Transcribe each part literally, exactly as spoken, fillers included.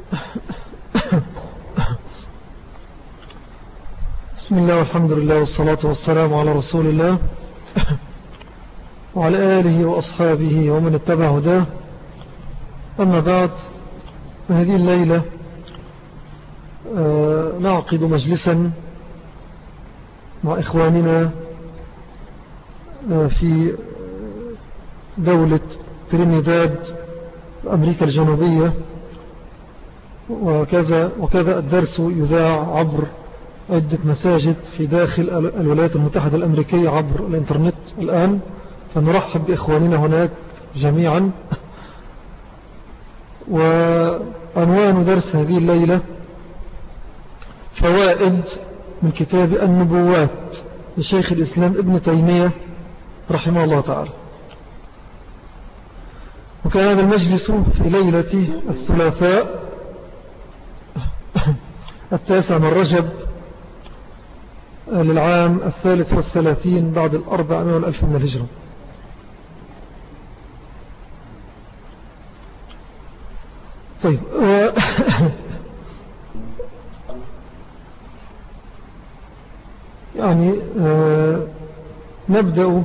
بسم الله والحمد لله والصلاة والسلام على رسول الله وعلى آله وأصحابه ومن اتبع هداه. أما بعد، هذه الليلة نعقد مجلسا مع إخواننا في دولة ترينيداد أمريكا الجنوبية، وكذا, وكذا الدرس يذاع عبر عدة مساجد في داخل الولايات المتحدة الأمريكية عبر الإنترنت الآن. فنرحب بإخواننا هناك جميعا. وعنوان درس هذه الليلة فوائد من كتاب النبوات لشيخ الإسلام ابن تيمية رحمه الله تعالى. وكان هذا المجلس في ليلة الثلاثاء التاسع من رجب للعام الثالث والثلاثين بعد الأربعمائة والألف من الهجرة. طيب يعني آه نبدأ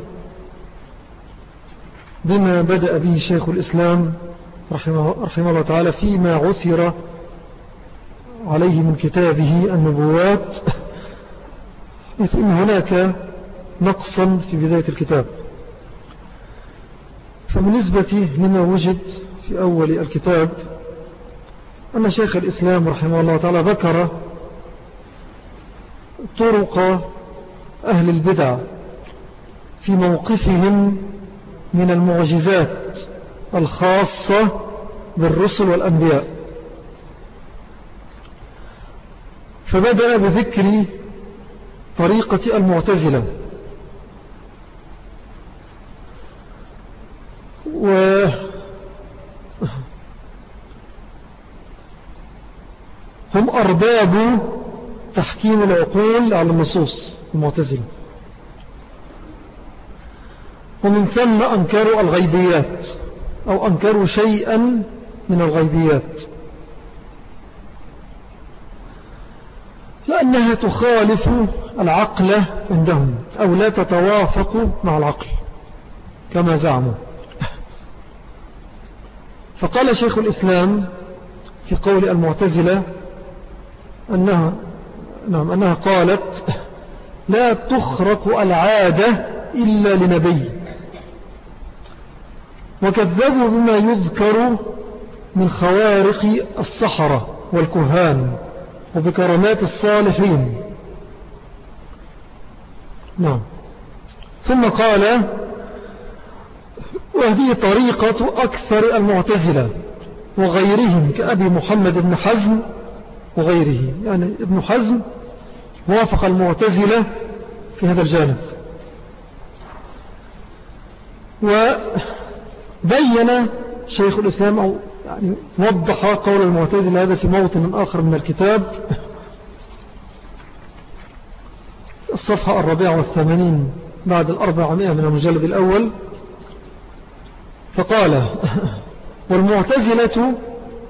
بما بدأ به شيخ الإسلام رحمه, رحمه الله تعالى فيما عثر عليه من كتابه النبوات، إذ إن هناك نقصا في بداية الكتاب. فبالنسبة لما وجد في أول الكتاب أن شيخ الإسلام رحمه الله تعالى ذكر طرق أهل البدع في موقفهم من المعجزات الخاصة بالرسل والأنبياء. فبدأ بذكر طريقة المعتزلة، وهم أرباب تحكيم العقول على النصوص المعتزلة، ومن ثم أنكروا الغيبيات أو أنكروا شيئا من الغيبيات لأنها تخالف العقل عندهم أو لا تتوافق مع العقل كما زعموا. فقال شيخ الإسلام في قول المعتزلة أنها, نعم أنها قالت لا تخرق العادة إلا لنبي، وكذبوا بما يذكر من خوارق السحرة والكهان وبكرامات الصالحين. نعم. ثم قال وهذه طريقة أكثر المعتزلة وغيرهم كأبي محمد بن حزم وغيره، يعني ابن حزم وافق المعتزلة في هذا الجانب. وبين شيخ الإسلام أو يعني وضح قول المعتزلة هذا في موطن آخر من الكتاب، الصفحة الرابعة والثمانين بعد الأربعمائة من المجلد الأول. فقال والمعتزلة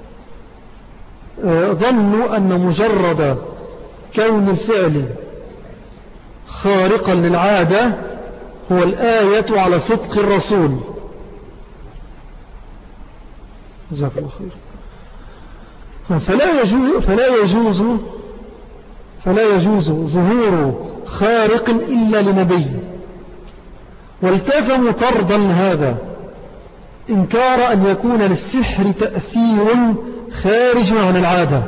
ظنوا أن مجرد كون الفعل خارقا للعادة هو الآية على صدق الرسول. جزاك الله خير. فلا يجوز فلا يجوز فلا يجوز ظهور خارق إلا لنبي، والتزموا طردا هذا إنكار أن يكون للسحر تأثير خارج عن العادة،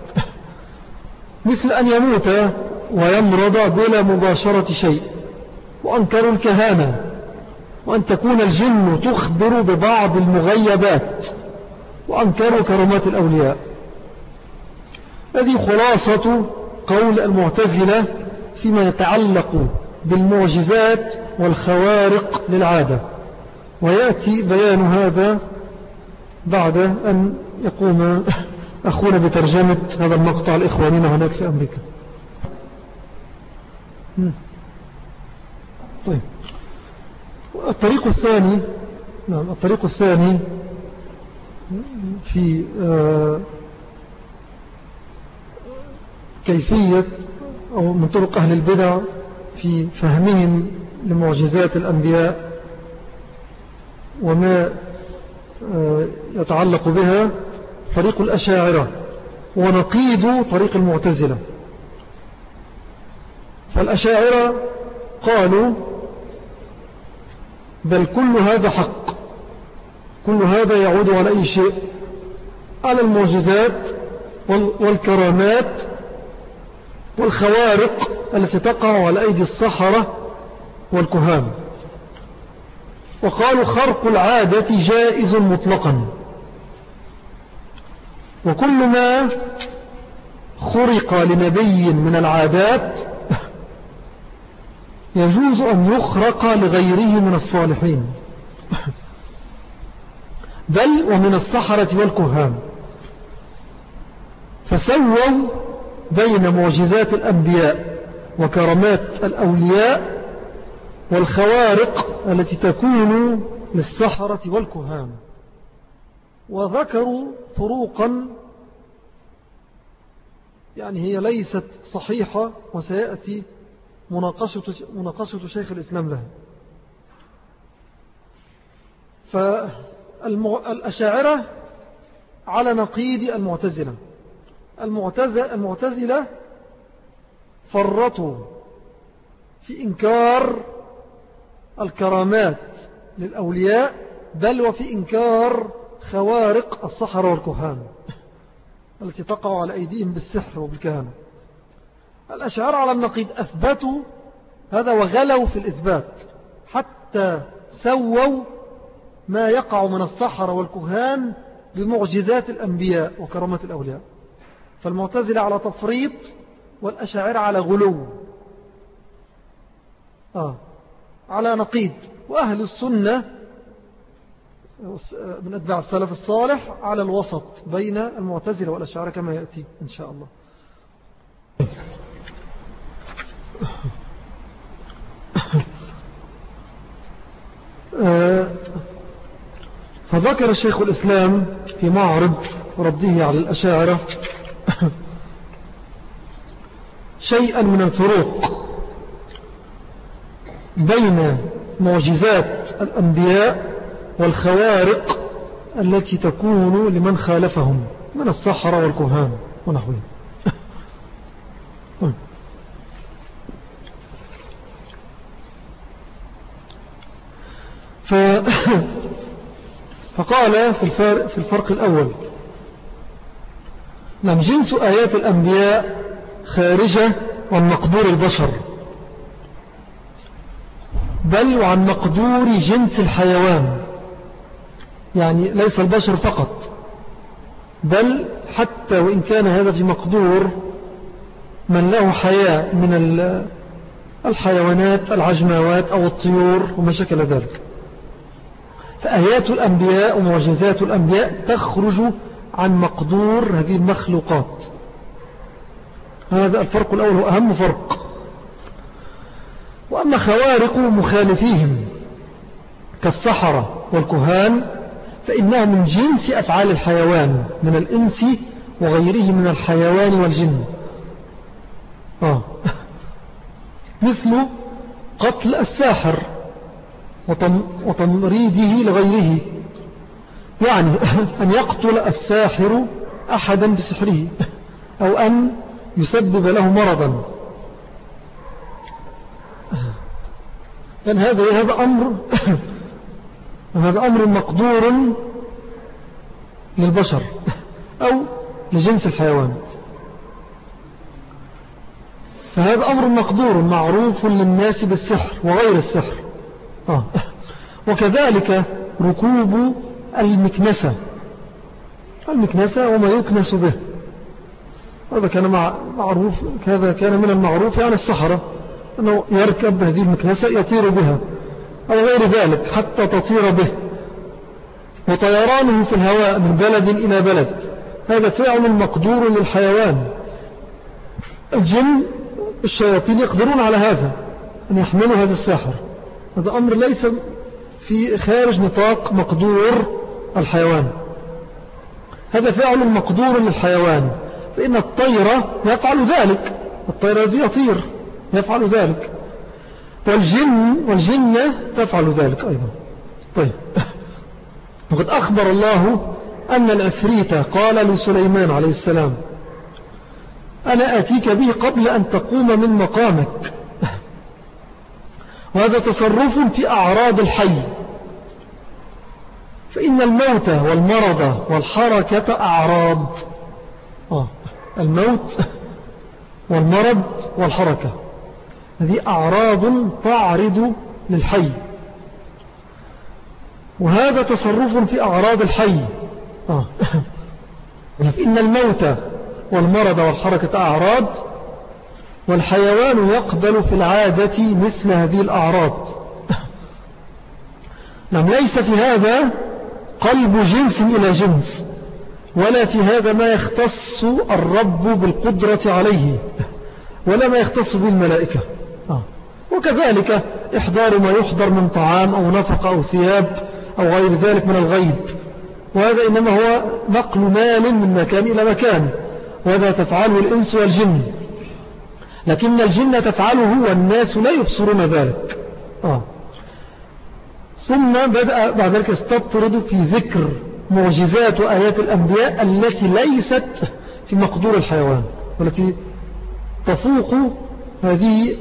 مثل أن يموت ويمرض بلا مباشرة شيء. وأنكروا الكهانة، وأن تكون الجن تخبر ببعض المغيبات، وأنكروا كرامات الأولياء. هذه خلاصة قول المعتزلة فيما يتعلق بالمعجزات والخوارق للعادة، ويأتي بيان هذا بعد أن يقوم أخونا بترجمة هذا المقطع لإخواننا هناك في أمريكا. طيب، الطريق الثاني نعم الطريق الثاني في كيفية أو من طرق أهل البدع في فهمهم لمعجزات الأنبياء وما يتعلق بها طريق الأشاعرة ونقيض طريق المعتزلة. فالأشاعرة قالوا بل كل هذا حق، كل هذا يعود على أي شيء؟ على المعجزات والكرامات والخوارق التي تقع على أيدي السحرة والكهان. وقالوا خرق العادة جائز مطلقا، وكل ما خرق لنبي من العادات يجوز أن يخرق لغيره من الصالحين بل ومن السحرة والكهان. فسووا بين معجزات الأنبياء وكرامات الأولياء والخوارق التي تكون للسحرة والكهان، وذكروا فروقا يعني هي ليست صحيحة، وسيأتي مناقشة, مناقشة شيخ الإسلام لها. فالأشاعرة على نقيض المعتزلة. المعتزلة فرطوا في إنكار الكرامات للأولياء بل وفي إنكار خوارق السحرة والكهان التي تقع على أيديهم بالسحر وبالكهانة. الأشاعرة على النقيض أثبتوا هذا وغلوا في الإثبات حتى سووا ما يقع من السحرة والكهان بمعجزات الأنبياء وكرامات الأولياء. فالمعتزلة على تفريط والأشاعرة على غلو آه على نقيض. وأهل السنة من أتباع السلف الصالح على الوسط بين المعتزلة والأشاعرة كما يأتي إن شاء الله. فذكر الشيخ الإسلام في معرض رده على الأشاعرة شيئا من الفروق بين معجزات الأنبياء والخوارق التي تكون لمن خالفهم من السحرة والكهان ونحوهم. ف... فقال في الفرق, في الفرق الأول نعم جنس آيات الأنبياء خارجة عن مقدور البشر بل وعن مقدور جنس الحيوان، يعني ليس البشر فقط بل حتى وإن كان هذا في مقدور من له حياة من الحيوانات العجماوات أو الطيور وما شكل ذلك. فآيات الأنبياء ومعجزات الأنبياء تخرج عن مقدور هذه المخلوقات. هذا الفرق الأول هو أهم فرق. وأما خوارق مخالفيهم كالسحرة والكهان فإنها من جنس أفعال الحيوان من الإنس وغيره من الحيوان والجن آه. مثل قتل الساحر وتمريده لغيره، يعني أن يقتل الساحر أحدا بسحره أو أن يسبب له مرضا. لأن هذا هذا أمر هذا أمر مقدور للبشر أو لجنس الحيوان. فهذا أمر مقدور معروف للناس بالسحر وغير السحر آه. وكذلك ركوب المكنسة المكنسة وما يكنس به، هذا كان معروف، هذا كان من المعروف عن السحرة أنه يركب هذه المكنسة يطير بها أو غير ذلك حتى تطير به. وطيرانه في الهواء من بلد إلى بلد هذا فعل مقدور للحيوان. الجن الشياطين يقدرون على هذا أن يحملوا هذا الساحر، هذا أمر ليس في خارج نطاق مقدور الحيوان، هذا فعل مقدور للحيوان. فإن الطير يفعل ذلك، الطير الذي يطير يفعل ذلك، والجن والجنة تفعل ذلك أيضا. طيب، وقد أخبر الله أن العفريت قال لسليمان عليه السلام: أنا آتيك به قبل أن تقوم من مقامك. وهذا تصرف في أعراض الحي، فإن الموت والمرض والحركة أعراض. آه. الموت والمرض والحركة هذه أعراض تعرض للحي، وهذا تصرف في أعراض الحي. آه. فإن الموت والمرض والحركة أعراض، والحيوان يقبل في العادة مثل هذه الأعراض. نعم، ليس في هذا قلب جنس إلى جنس، ولا في هذا ما يختص الرب بالقدرة عليه، ولا ما يختص به الملائكة. آه. وكذلك إحضار ما يحضر من طعام أو نفق أو ثياب أو غير ذلك من الغيب، وهذا إنما هو نقل مال من مكان إلى مكان، وهذا تفعله الإنس والجن، لكن الجن تفعله والناس لا يبصرون ذلك. آه. ثم بدأ بعد ذلك استطرد في ذكر معجزات وآيات الأنبياء التي ليست في مقدور الحيوان، والتي تفوق هذه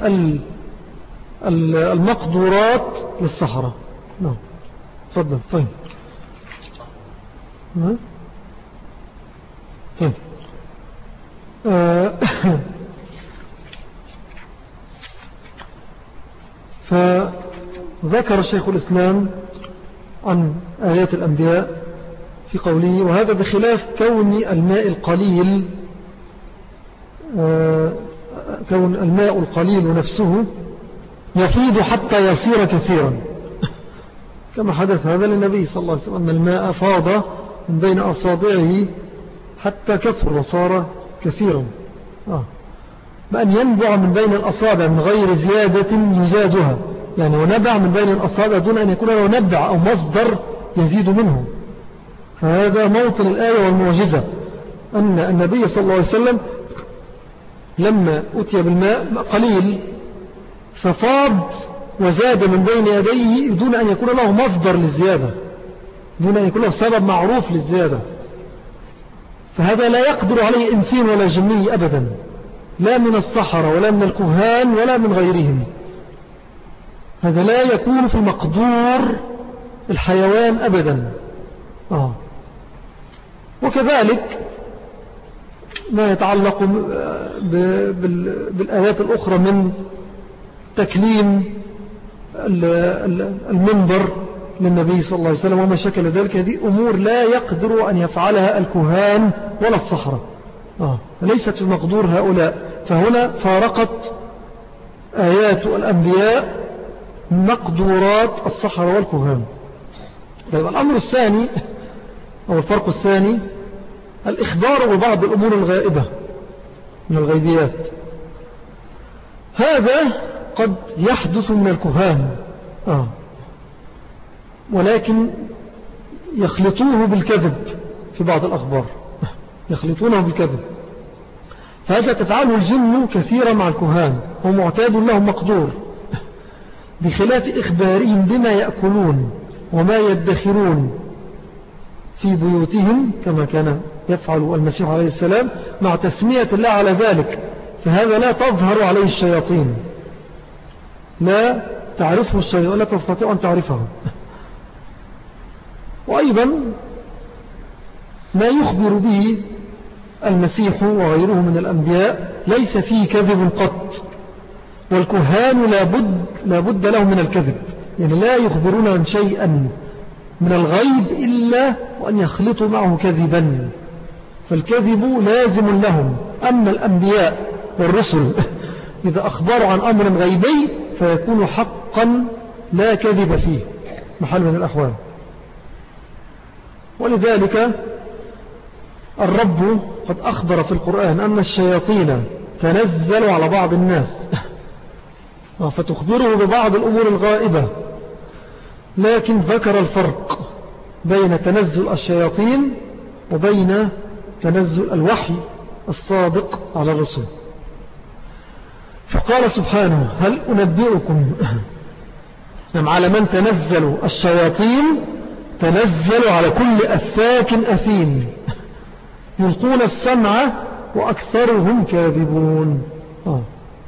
المقدورات للصحراء. نعم، تفضل. طيب طيب آه فذكر شيخ الإسلام عن آيات الأنبياء في قوله: وهذا بخلاف كون الماء القليل آه كون الماء القليل نفسه يفيض حتى يصير كثيرا، كما حدث هذا للنبي صلى الله عليه وسلم، أن الماء فاض من بين أصابعه حتى كثر وصار كثيرا. آه. بأن ينبع من بين الأصابع من غير زيادة يزادها، يعني ونبع من بين الأصابع دون أن يكون له نبع أو مصدر يزيد منه. فهذا موطن الآية والمعجزة، أن النبي صلى الله عليه وسلم لما أتي بالماء قليل ففاض وزاد من بين يديه دون أن يكون له مصدر للزيادة، دون أن يكون له سبب معروف للزيادة. فهذا لا يقدر عليه إنسان ولا جني أبدا، لا من الصحراء ولا من الكهان ولا من غيرهم. هذا لا يكون في مقدور الحيوان أبدا. آه. وكذلك ما يتعلق بالآيات الأخرى من تكليم المنبر للنبي صلى الله عليه وسلم وما شكل ذلك، هذه أمور لا يقدر أن يفعلها الكهان ولا الصحراء. آه. ليست في مقدور هؤلاء. فهنا فارقت آيات الأنبياء مقدورات الصحراء والكهان. طيب، الأمر الثاني أو الفرق الثاني الإخبار ببعض الأمور الغائبة من الغيبيات. هذا قد يحدث من الكهان، آه. ولكن يخلطوه بالكذب في بعض الأخبار، يخلطونه بالكذب. فهذا تفعله الجن كثيرا مع الكهان، ومعتاد لهم مقدور، بخلاف إخبارهم بما يأكلون وما يدخرون في بيوتهم كما كان يفعل المسيح عليه السلام، مع تسمية الله على ذلك. فهذا لا تظهر عليه الشياطين، لا تعرفه الشياطين ولا تستطيع أن تعرفه. وأيضا ما يخبر به المسيح وغيره من الأنبياء ليس فيه كذب قط، والكهان لابد, لابد له من الكذب، يعني لا يخبرون عن شيئا من الغيب إلا وأن يخلطوا معه كذبا، فالكذب لازم لهم. أما الأنبياء والرسل إذا أخبروا عن أمر غيبي فيكون حقا لا كذب فيه محل من الأحوال. ولذلك الرب قد أخبر في القرآن أن الشياطين تنزلوا على بعض الناس فتخبره ببعض الأمور الغائبة، لكن ذكر الفرق بين تنزل الشياطين وبين تنزل الوحي الصادق على الرسول. فقال سبحانه هل أنبئكم على من تنزل الشياطين؟ تنزل على كل أفاك أثيم يلقون السمع وأكثرهم كاذبون. آه.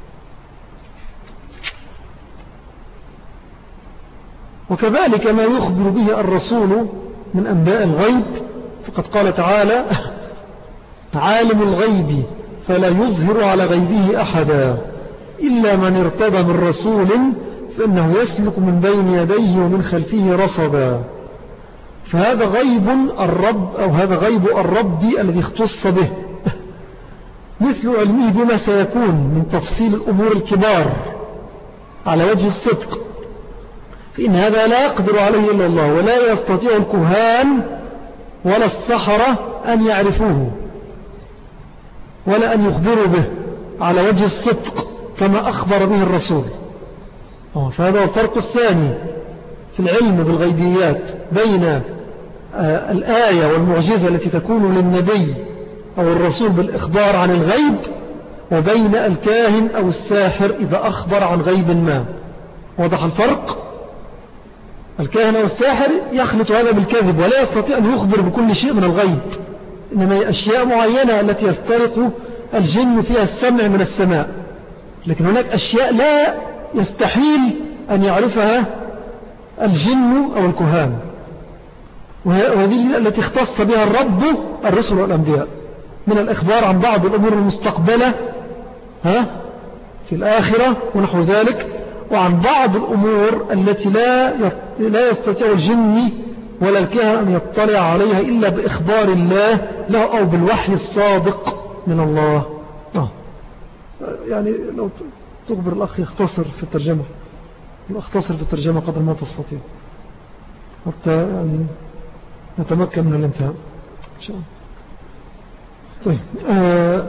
وكذلك ما يخبر به الرسول من أنباء الغيب، فقد قال تعالى عالم الغيب فلا يظهر على غيبه أحدا إلا من ارتضى من رسول فإنه يسلك من بين يديه ومن خلفه رصدا. فهذا غيب الرب أو هذا غيب الرب الذي اختص به، مثل علمه بما سيكون من تفصيل الأمور الكبار على وجه الصدق، فإن هذا لا يقدر عليه إلا الله، ولا يستطيع الكهان ولا السحرة أن يعرفوه ولا أن يخبروا به على وجه الصدق كما أخبر به الرسول. فهذا هو الفرق الثاني في العلم بالغيبيات بين الآية والمعجزة التي تكون للنبي أو الرسول بالإخبار عن الغيب، وبين الكاهن أو الساحر إذا أخبر عن غيب ما. واضح الفرق؟ الكاهن أو الساحر يخلط هذا بالكذب ولا يستطيع أن يخبر بكل شيء من الغيب، إنما هي أشياء معينة التي يسترق الجن فيها السمع من السماء، لكن هناك أشياء لا يستحيل أن يعرفها الجن أو الكهان، وهذه التي اختص بها الرب الرسل والأنبياء من الإخبار عن بعض الأمور المستقبلة ها في الآخرة ونحو ذلك، وعن بعض الأمور التي لا لا يستطيع الجن ولا الكهن أن يطلع عليها إلا بإخبار الله له أو بالوحي الصادق من الله. آه. يعني لو تخبر الأخ يختصر في الترجمة، اختصر في الترجمة قدر ما تستطيع حتى يعني نتمكن من الانتهاء إن شاء الله. طيب آه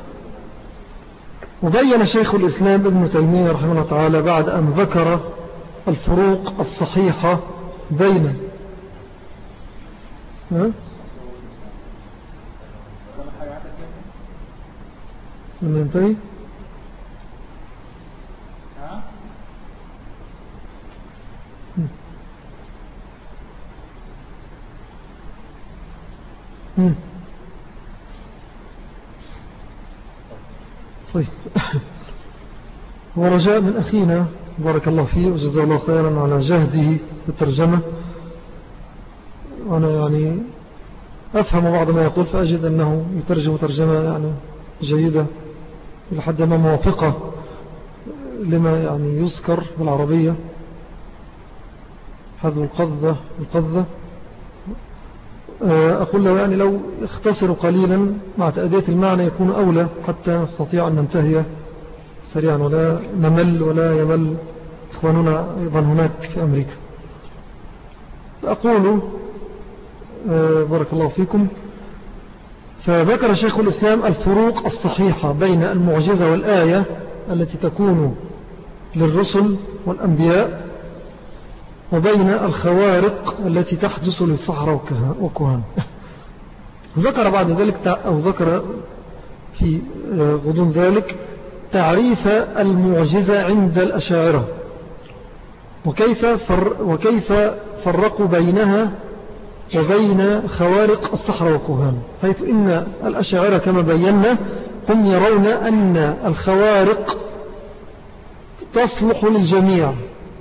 وبين شيخ الإسلام ابن تيمية رحمه الله تعالى بعد أن ذكر الفروق الصحيحة بين ها لما ينتهي طيب ورجاء من أخينا بارك الله فيه وجزاه الله خيرا على جهده بالترجمة، وأنا يعني أفهم بعض ما يقول فأجد أنه يترجم ترجمة يعني جيدة إلى حد ما موافقة لما يعني يذكر بالعربية، حذف القذة القذة. أقول له يعني لو اختصروا قليلا مع تأدية المعنى يكون أولى حتى نستطيع أن ننتهي سريعا ولا نمل ولا يمل إخواننا أيضا هناك في أمريكا. أقول بارك الله فيكم. فذكر شيخ الإسلام الفروق الصحيحة بين المعجزة والآية التي تكون للرسل والأنبياء، وبين الخوارق التي تحدث للسحرة والكهان. ذكر بعد ذلك أو ذكر في غضون ذلك تعريف المعجزة عند الأشاعرة، وكيف, فر وكيف فرقوا بينها وبين خوارق السحرة والكهان، حيث إن الأشاعرة كما بينا هم يرون أن الخوارق تصلح للجميع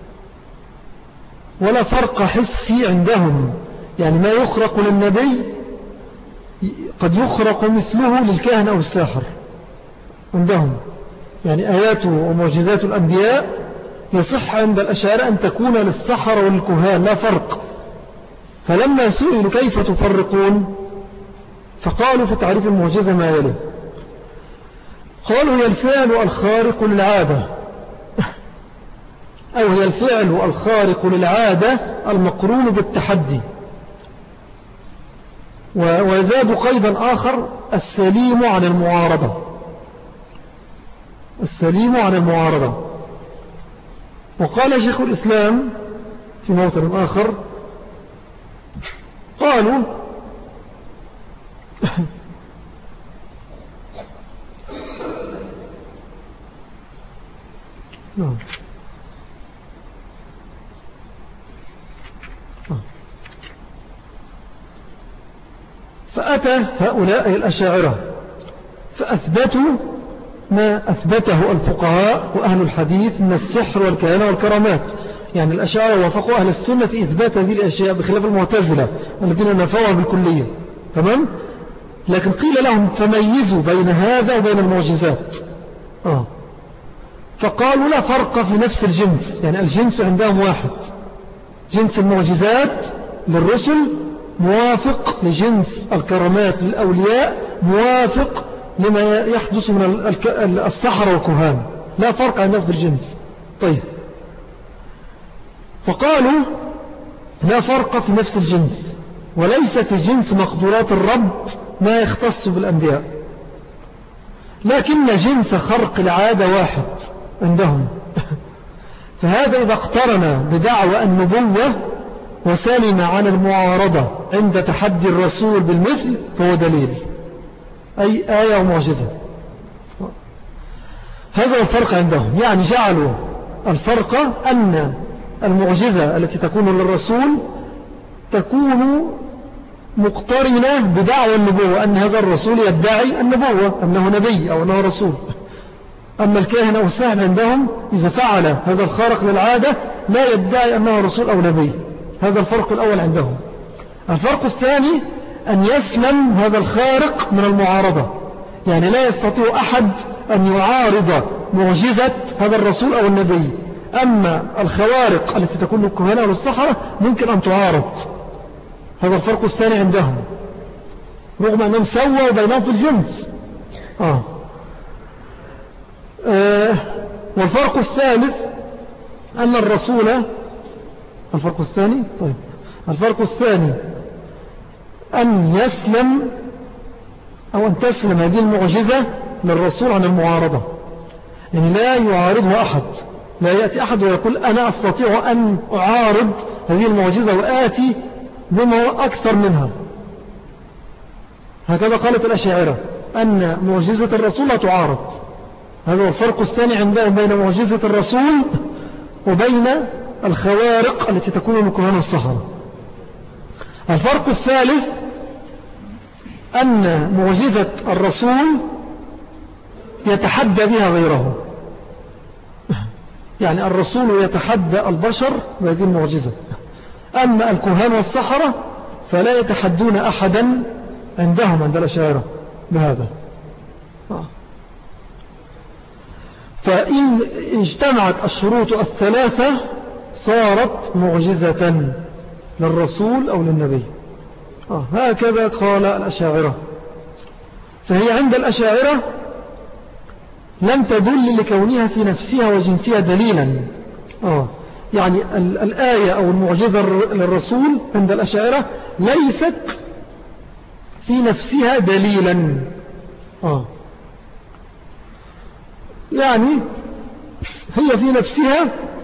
ولا فرق حسي عندهم، يعني ما يخرق للنبي قد يخرق مثله للكاهن أو الساحر عندهم، يعني آيات ومعجزات الأنبياء يصح عند الأشاعرة أن تكون للسحر والكهان لا فرق. فلما سئلوا كيف تفرقون فقالوا في تعريف المعجزة ما يلي، قالوا هي الفعل الخارق للعادة، أو هي الفعل الخارق للعادة المقرون بالتحدي. وزاد قيدا آخر السليم عن المعارضة، السليم عن المعارضة. وقال شيخ الإسلام في موطن آخر قالوا نعم. فأتى هؤلاء الأشاعرة فأثبتوا ما أثبته الفقهاء وأهل الحديث من السحر والكهانة والكرامات. يعني الأشاعرة وافقوا أهل السنة في إثبات هذه الأشياء بخلاف المعتزلة الذين نفوها بالكلية. تمام؟ لكن قيل لهم فميزوا بين هذا وبين المعجزات. آه. فقالوا لا فرق في نفس الجنس، يعني الجنس عندهم واحد. جنس المعجزات للرسل موافق لجنس الكرامات للأولياء، موافق لما يحدث من السحر والكهان، لا فرق عندهم في الجنس. طيب، فقالوا لا فرق في نفس الجنس، وليس في جنس مقدورات الرب ما يختص بالأنبياء، لكن جنس خرق العادة واحد عندهم. فهذا إذا اقترن بدعوى النبوة وسلم عن المعارضة عند تحدي الرسول بالمثل فهو دليل، أي آية ومعجزة. هذا الفرق عندهم، يعني جعلوا الفرق أن المعجزة التي تكون للرسول تكون مقترنة بدعوى النبوة، أن هذا الرسول يدعي النبوة أنه نبي أو أنه رسول. أما الكاهن أو الساحر عندهم إذا فعل هذا الخارق للعادة لا يدعي أنه رسول أو نبي. هذا الفرق الأول عندهم. الفرق الثاني أن يسلم هذا الخارق من المعارضة، يعني لا يستطيع أحد أن يعارض معجزة هذا الرسول أو النبي. أما الخوارق التي تكون للكهنة والسحرة ممكن أن تعارض. هذا الفرق الثاني عندهم، رغم أنهم سووا بينهم في الجنس. آه. آه. والفرق الثالث أن الرسول، الفرق الثاني طيب الفرق الثاني أن يسلم أو أن تسلم هذه المعجزة للرسول عن المعارضة، يعني لا يعارضها أحد، لا يأتي أحد ويقول أنا أستطيع أن أعارض هذه المعجزة وآتي بما أكثر منها. هكذا قالت الأشاعرة أن معجزة الرسول لا تعارض. هذا هو الفرق الثاني عندهم بين معجزة الرسول وبين الخوارق التي تكون من كهان السحرة. الفرق الثالث أن معجزة الرسول يتحدى بها غيره، يعني الرسول يتحدى البشر بهذه المعجزة، أما الكهان والسحرة فلا يتحدون أحدا عندهم عند الأشاعرة بهذا. فإن اجتمعت الشروط الثلاثة صارت معجزة للرسول أو للنبي. آه هكذا قال الأشاعرة. فهي عند الأشاعرة لم تدل لكونها في نفسها وجنسها دليلا. آه يعني الآية أو المعجزة للرسول عند الأشاعرة ليست في نفسها دليلا. آه يعني هي في نفسها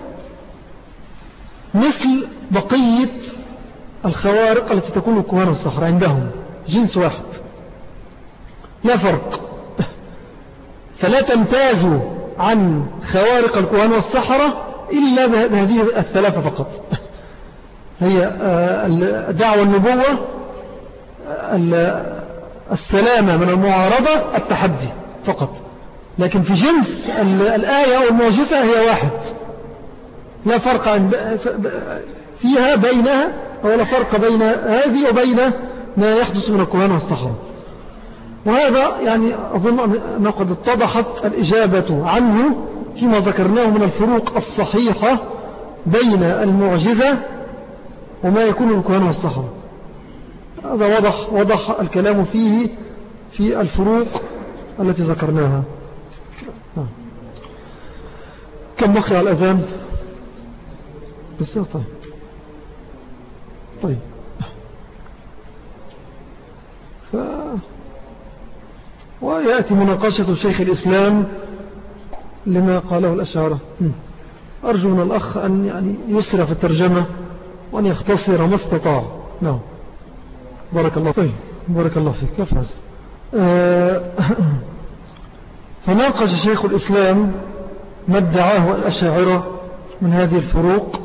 مثل بقية الخوارق التي تكون الكهان والسحرة، عندهم جنس واحد لا فرق، فلا تمتاز عن خوارق الكهان والسحرة إلا بهذه الثلاثة فقط. هي دعوة النبوة، السلامة من المعارضة، التحدي فقط. لكن في جنس الآية أو المعجزة هي واحد، لا فرق فيها بينها أو لا فرق بين هذه وبين ما يحدث من الكهان والسحرة. وهذا يعني أظن أنه قد اتضحت الإجابة عنه فيما ذكرناه من الفروق الصحيحة بين المعجزة وما يكون من الكهان والسحرة. هذا وضح, وضح الكلام فيه في الفروق التي ذكرناها. كم بقي على الأذان؟ بس طيب طيب ف... ويأتي مناقشة شيخ الإسلام لما قاله الأشاعرة. أرجو من الأخ أن يعني يسرع في الترجمة وأن يختصر ما استطاع. نعم بارك الله فيك. بارك الله فيك. كيف هذا؟ فناقش شيخ الإسلام ما ادعاه الأشاعرة من هذه الفروق.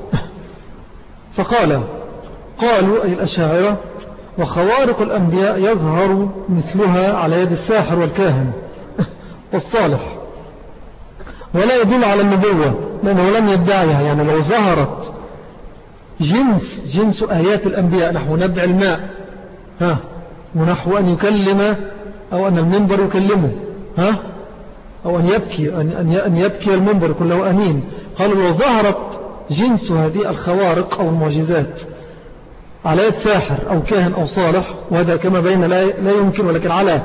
فقال قالوا أي الأشاعرة: وخوارق الأنبياء يظهر مثلها على يد الساحر والكاهن والصالح، ولا يدل على النبوة لأنه لم يدعيها. يعني لو ظهرت جنس جنس آيات الأنبياء نحو نبع الماء، ها، ونحو أن يكلم أو أن المنبر يكلمه، ها، أو أن يبكي أن يبكي المنبر يكون له أنين، قالوا لو ظهرت جنس هذه الخوارق أو المعجزات على يد ساحر أو كاهن أو صالح، وهذا كما بين لا يمكن، ولكن على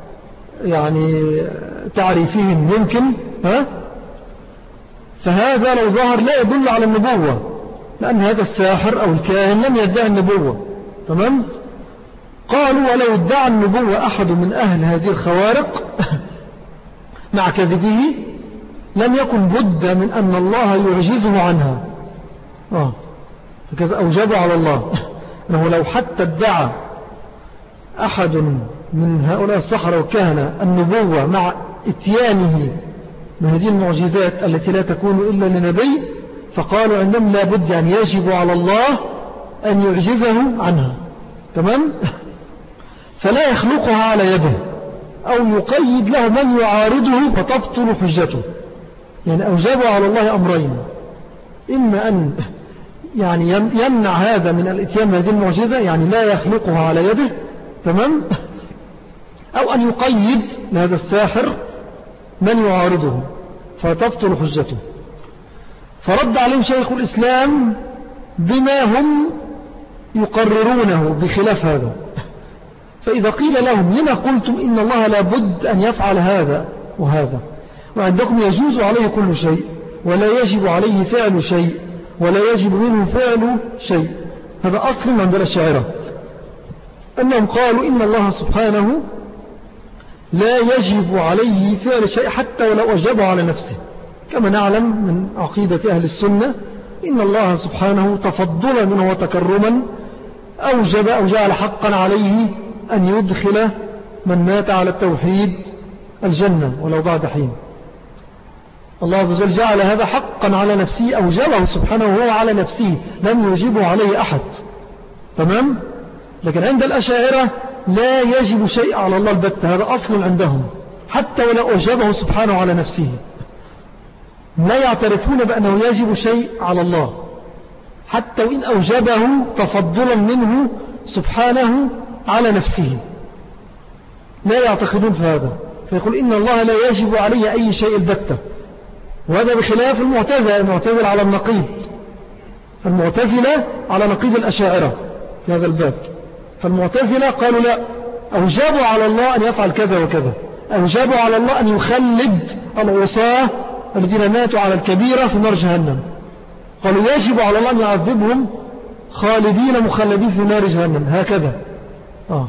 يعني تعريفهم يمكن، ها، فهذا لو ظهر لا يدل على النبوة، لأن هذا الساحر أو الكاهن لم يدعي النبوة. تمام. قالوا: ولو ادعى النبوة أحد من أهل هذه الخوارق مع كذبه لم يكن بد من أن الله يعجزه عنها. آه. فكذا أوجبوا على الله أنه لو حتى ادعى أحد من هؤلاء السحرة والكهنة النبوة مع اتيانه من هذه المعجزات التي لا تكون إلا لنبي، فقالوا عندهم لا بد أن يجب على الله أن يعجزه عنها. تمام. فلا يخلقها على يده أو يقيد له من يعارضه فتبطل حجته. يعني أوجبوا على الله أمرين: إما أن يعني يمنع هذا من الاتيان بهذه المعجزة، يعني لا يخلقها على يده، تمام، أو أن يقيد لهذا الساحر من يعارضه فتبطل حجته. فرد عليهم شيخ الإسلام بما هم يقررونه بخلاف هذا. فإذا قيل لهم: لما قلتم إن الله لا بد أن يفعل هذا وهذا، وعندكم يجوز عليه كل شيء ولا يجب عليه فعل شيء ولا يجب منه فعل شيء؟ هذا أصل عند الأشاعرة، أنهم قالوا إن الله سبحانه لا يجب عليه فعل شيء حتى ولو أوجبه على نفسه، كما نعلم من عقيدة أهل السنة إن الله سبحانه تفضلا منه وتكرما أوجب أو جعل حقا عليه أن يدخل من مات على التوحيد الجنة ولو بعد حين. الله عز وجل جعل هذا حقا على نفسه، أوجبه سبحانه وهو على نفسه، لم يوجبه عليه أحد. تمام. لكن عند الأشاعرة لا يجب شيء على الله البتة، هذا أصل عندهم، حتى ولو أوجبه سبحانه على نفسه لا يعترفون بأنه يجب شيء على الله، حتى وإن أوجبه تفضلا منه سبحانه على نفسه لا يعتقدون في هذا، فيقول إن الله لا يجب عليه أي شيء البتة. وهذا بخلاف المعتزلة. المعتزلة على النقيض، المعتزلة على نقيض الأشاعرة في هذا الباب. فالمعتزلة قالوا لا، أوجبوا على الله أن يفعل كذا وكذا، أوجبوا على الله أن يخلد العصاة الذين ماتوا على الكبيرة في نار جهنم، قالوا يجب على الله أن يعذبهم خالدين مخلدين في نار جهنم، هكذا. آه.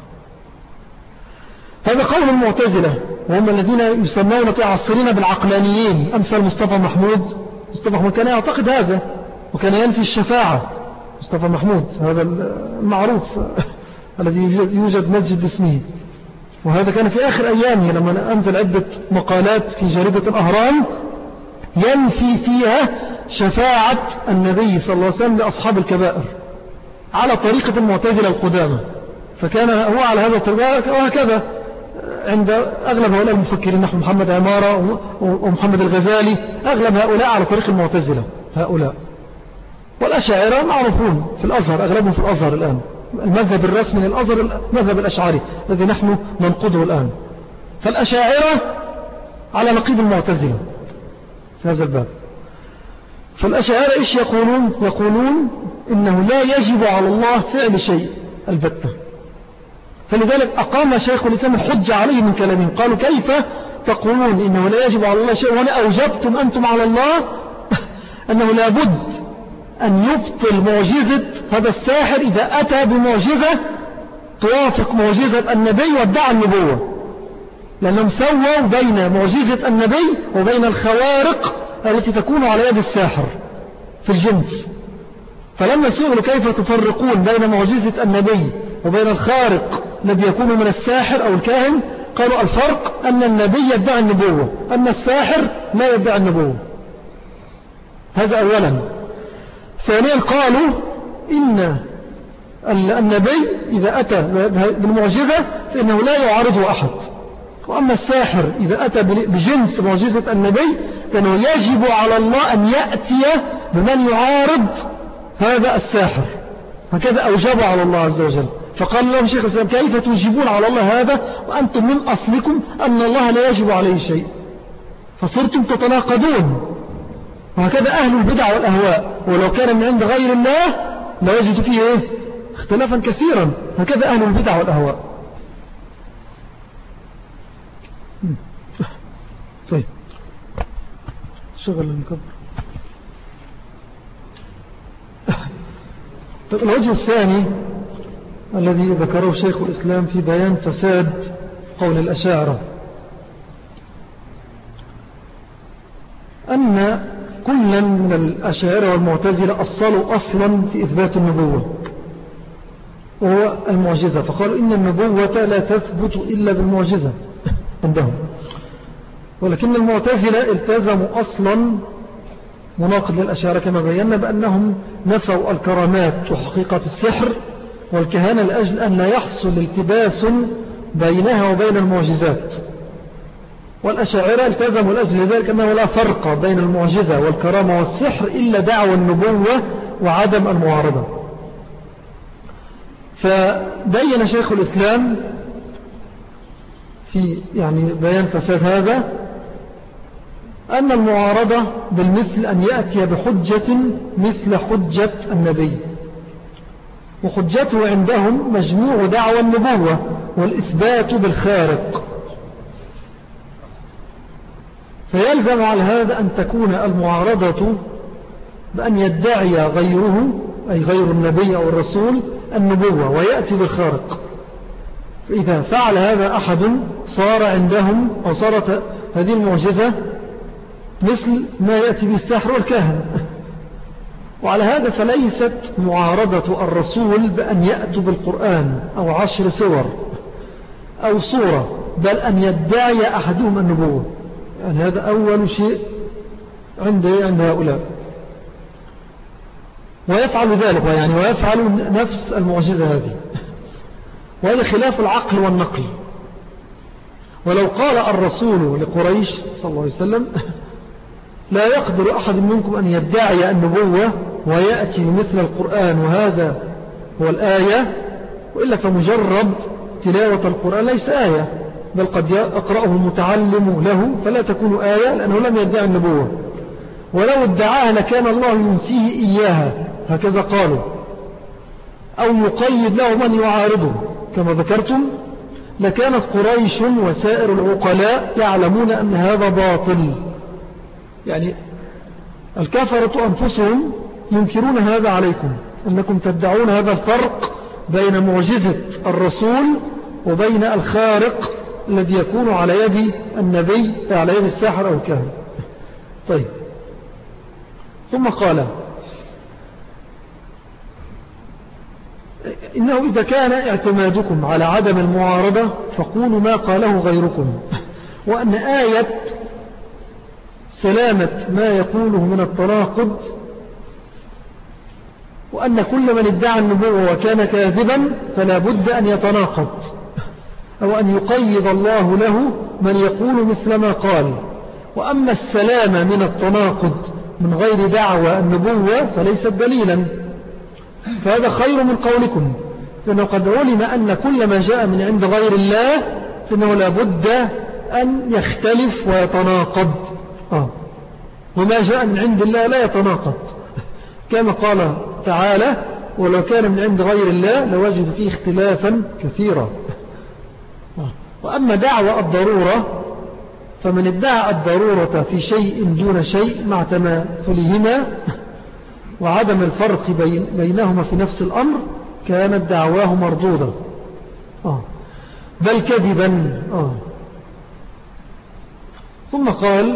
هذا قول المعتزلة، وهم الذين يسمون في عصرنا بالعقلانيين، أمثال مصطفى محمود. مصطفى محمود كان يعتقد هذا وكان ينفي الشفاعة. مصطفى محمود هذا المعروف الذي يوجد مسجد باسمه، وهذا كان في آخر أيامه لما أنزل عدة مقالات في جريدة الأهرام ينفي فيها شفاعة النبي صلى الله عليه وسلم لأصحاب الكبائر على طريقة المعتزلة القدامى. فكان هو على هذا الطريق، وهكذا عند أغلب هؤلاء المفكرين نحو محمد عمارة ومحمد الغزالي، أغلب هؤلاء على طريق المعتزلة هؤلاء. والأشاعرة معروفون في الأزهر، أغلبهم في الأزهر الآن. المذهب الرسمي للأزهر المذهب الأشعري الذي نحن ننقضه الآن. فالأشاعرة على نقيض المعتزلة في هذا الباب. فالأشاعرة إيش يقولون؟ يقولون إنه لا يجب على الله فعل شيء البتة. فلذلك أقام شيخ الإسلام الحجة عليه من كلامهم، قالوا كيف تقولون إنه لا يجب على الله شيء ولا أوجبتم أنتم على الله أنه لا بد أن يبطل معجزة هذا الساحر إذا أتى بمعجزة توافق معجزة النبي وادعى النبوة، لأنهم سووا بين معجزة النبي وبين الخوارق التي تكون على يد الساحر في الجنس. فلما سئلوا كيف تفرقون بين معجزة النبي وبين الخارق الذي يكون من الساحر أو الكاهن، قالوا الفرق أن النبي يدعي النبوة، أن الساحر لا يدعي النبوة. هذا أولا. ثانيا قالوا إن النبي إذا أتى بالمعجزة فإنه لا يعارضه أحد، وأما الساحر إذا أتى بجنس معجزة النبي فإنه يجب على الله أن يأتي بمن يعارض هذا الساحر. هكذا أوجب على الله عز وجل. فقال لهم شيخ الإسلام: كيف توجبون على الله هذا وأنتم من أصلكم أن الله لا يجب عليه شيء؟ فصرتم تتناقضون. وهكذا أهل البدع والأهواء، ولو كان من عند غير الله لوجد فيه إيه؟ اختلافا كثيرا. هكذا أهل البدع والأهواء. طيب شغل المكبر. طيب الوجه الثاني الذي ذكره شيخ الإسلام في بيان فساد قول الأشاعرة أن كلا من الأشاعرة والمعتزلة أصلوا أصلا في إثبات النبوة، وهو المعجزة. فقالوا إن النبوة لا تثبت إلا بالمعجزة عندهم. ولكن المعتزلة التزموا أصلا مناقض للأشاعرة كما بينا، بأنهم نفوا الكرامات وحقيقة السحر والكهانة لأجل أن لا يحصل التباس بينها وبين المعجزات. والأشاعرة التزموا لأجل ذلك أنه لا فرق بين المعجزة والكرامة والسحر إلا دعوى النبوة وعدم المعارضة. فبين شيخ الإسلام في يعني بيان فساد هذا أن المعارضة بالمثل أن يأتي بحجة مثل حجة النبي، وحجته عندهم مجموع دعوى النبوة والإثبات بالخارق. فيلزم على هذا أن تكون المعارضة بأن يدعي غيره أي غير النبي أو الرسول النبوة ويأتي بالخارق. فإذا فعل هذا أحد صار عندهم أو صارت هذه المعجزة مثل ما يأتي به الساحر والكاهن. وعلى هذا فليست معارضة الرسول بأن يأتوا بالقرآن أو عشر سور أو صورة، بل أن يدعي أحدهم النبوة. يعني هذا أول شيء عند عند هؤلاء، ويفعل ذلك يعني ويفعل نفس المعجزة هذه، وهذا خلاف العقل والنقل. ولو قال الرسول لقريش صلى الله عليه وسلم: لا يقدر أحد منكم أن يدعي النبوة ويأتي مثل القرآن وهذا هو الآية، وإلا فمجرد تلاوة القرآن ليس آية، بل قد يقرأه المتعلم له فلا تكون آية لأنه لم يدعي النبوة، ولو ادعاها لكان الله ينسيه إياها، هكذا قالوا، أو يقيد له من يعارضه كما ذكرتم، لكانت قريش وسائر العقلاء يعلمون أن هذا باطل. يعني الكفرة أنفسهم ينكرون هذا عليكم، أنكم تدعون هذا الفرق بين معجزة الرسول وبين الخارق الذي يكون على يد النبي على يد الساحر أو الكاهن. طيب، ثم قال: إنه إذا كان اعتمادكم على عدم المعارضة فقولوا ما قاله غيركم، وأن آية سلامة ما يقوله من التناقض، وأن كل من ادعى النبوة وكان كاذبا فلا بد أن يتناقض، أو أن يقيد الله له من يقول مثل ما قال. وأما السلامة من التناقض من غير دعوى النبوة فليس دليلا، فهذا خير من قولكم، لأنه قد علم أن كل ما جاء من عند غير الله فإنه لا بد أن يختلف ويتناقض، آه. وما جاء من عند الله لا يتناقض، كما قال تعالى: ولو كان من عند غير الله لوجد فيه اختلافا كثيرا. آه. وأما دعوى الضرورة فمن ادعى الضرورة في شيء دون شيء مع تماثلهما وعدم الفرق بين بينهما في نفس الأمر كانت دعواه مردودة، آه. بل كذبا، آه. ثم قال: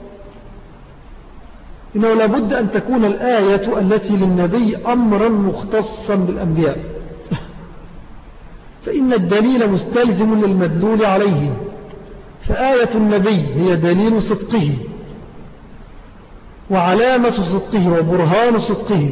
إنه لابد أن تكون الآية التي للنبي أمرا مختصا بالأنبياء، فإن الدليل مستلزم للمدلول عليه، فآية النبي هي دليل صدقه، وعلامة صدقه وبرهان صدقه،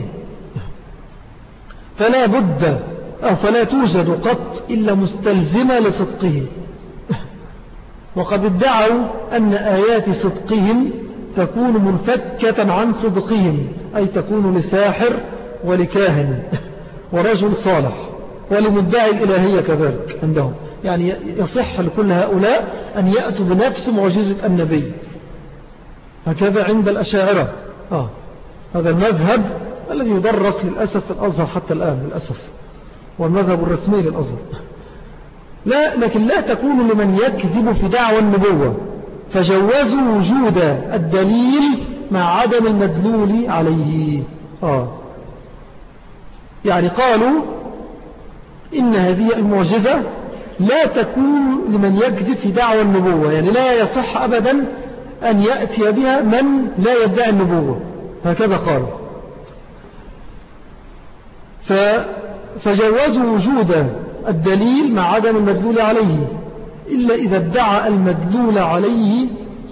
فلا بد أو فلا توجد قط إلا مستلزمة لصدقه. وقد ادعوا أن آيات صدقهم تكون منفكة عن صدقهم، أي تكون لساحر ولكاهن ورجل صالح ولمدعي الإلهية كذلك عندهم. يعني يصح لكل هؤلاء أن يأتوا بنفس معجزة النبي، هكذا عند الأشاعرة. آه. هذا المذهب الذي يدرس للأسف في الأزهر حتى الآن للأسف، والمذهب الرسمي للأزهر. لا، لكن لا تكون لمن يكذب في دعوى النبوة، فجوزوا وجود الدليل مع عدم المدلول عليه. آه. يعني قالوا إن هذه المعجزة لا تكون لمن يكذب في دعوى النبوة، يعني لا يصح أبدا أن يأتي بها من لا يدعي النبوة، هكذا قالوا. فجوزوا وجود الدليل مع عدم المدلول عليه، إلا إذا ادعى المدلول عليه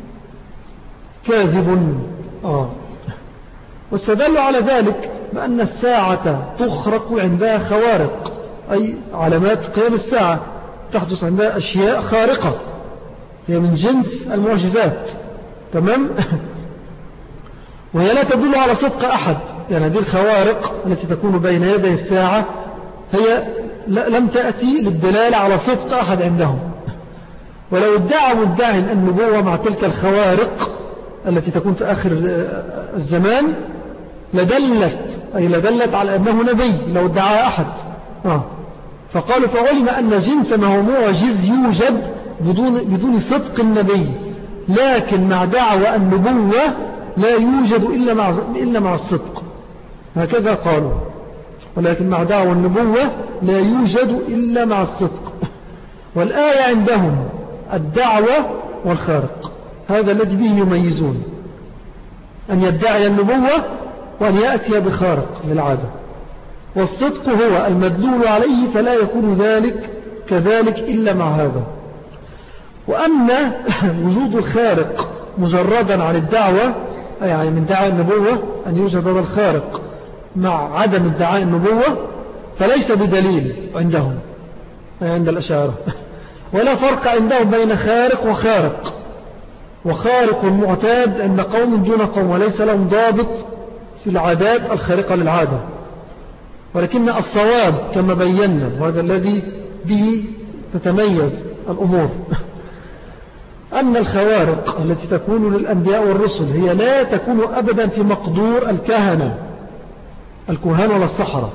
كاذب. آه. واستدلوا على ذلك بأن الساعة تخرق عندها خوارق، أي علامات قيام الساعة تحدث عندها أشياء خارقة هي من جنس المعجزات. تمام. وهي لا تدل على صدق أحد، يعني هذه الخوارق التي تكون بين يدي الساعة هي لم تأتي للدلالة على صدق أحد عندهم. ولو ادعى مدعي النبوة مع تلك الخوارق التي تكون في آخر الزمان لدلت، أي لدلت على أنه نبي لو ادعى أحد. آه. فقالوا فعلم أن جنس ما هو معجز يوجد بدون, بدون صدق النبي، لكن مع دعوى النبوة لا يوجد إلا مع, إلا مع الصدق، هكذا قالوا. ولكن مع دعوى النبوة لا يوجد إلا مع الصدق. والآية عندهم الدعوة والخارق، هذا الذي به يميزون، أن يدعي النبوة وأن يأتي بخارق للعادة. والصدق هو المدلول عليه، فلا يكون ذلك كذلك إلا مع هذا. وأما وجود الخارق مجردا عن الدعوة، يعني من دعاء النبوة أن يوجد هذا الخارق مع عدم ادعاء النبوة، فليس بدليل عندهم، أي عند الأشاعرة. ولا فرق عندهم بين خارق وخارق، وخارق معتاد عند قوم دون قوم، وليس لهم ضابط في العادات الخارقة للعادة. ولكن الصواب كما بينا، وهذا الذي به تتميز الأمور، أن الخوارق التي تكون للأنبياء والرسل هي لا تكون أبدا في مقدور الكهنة الكهان ولا السحرة،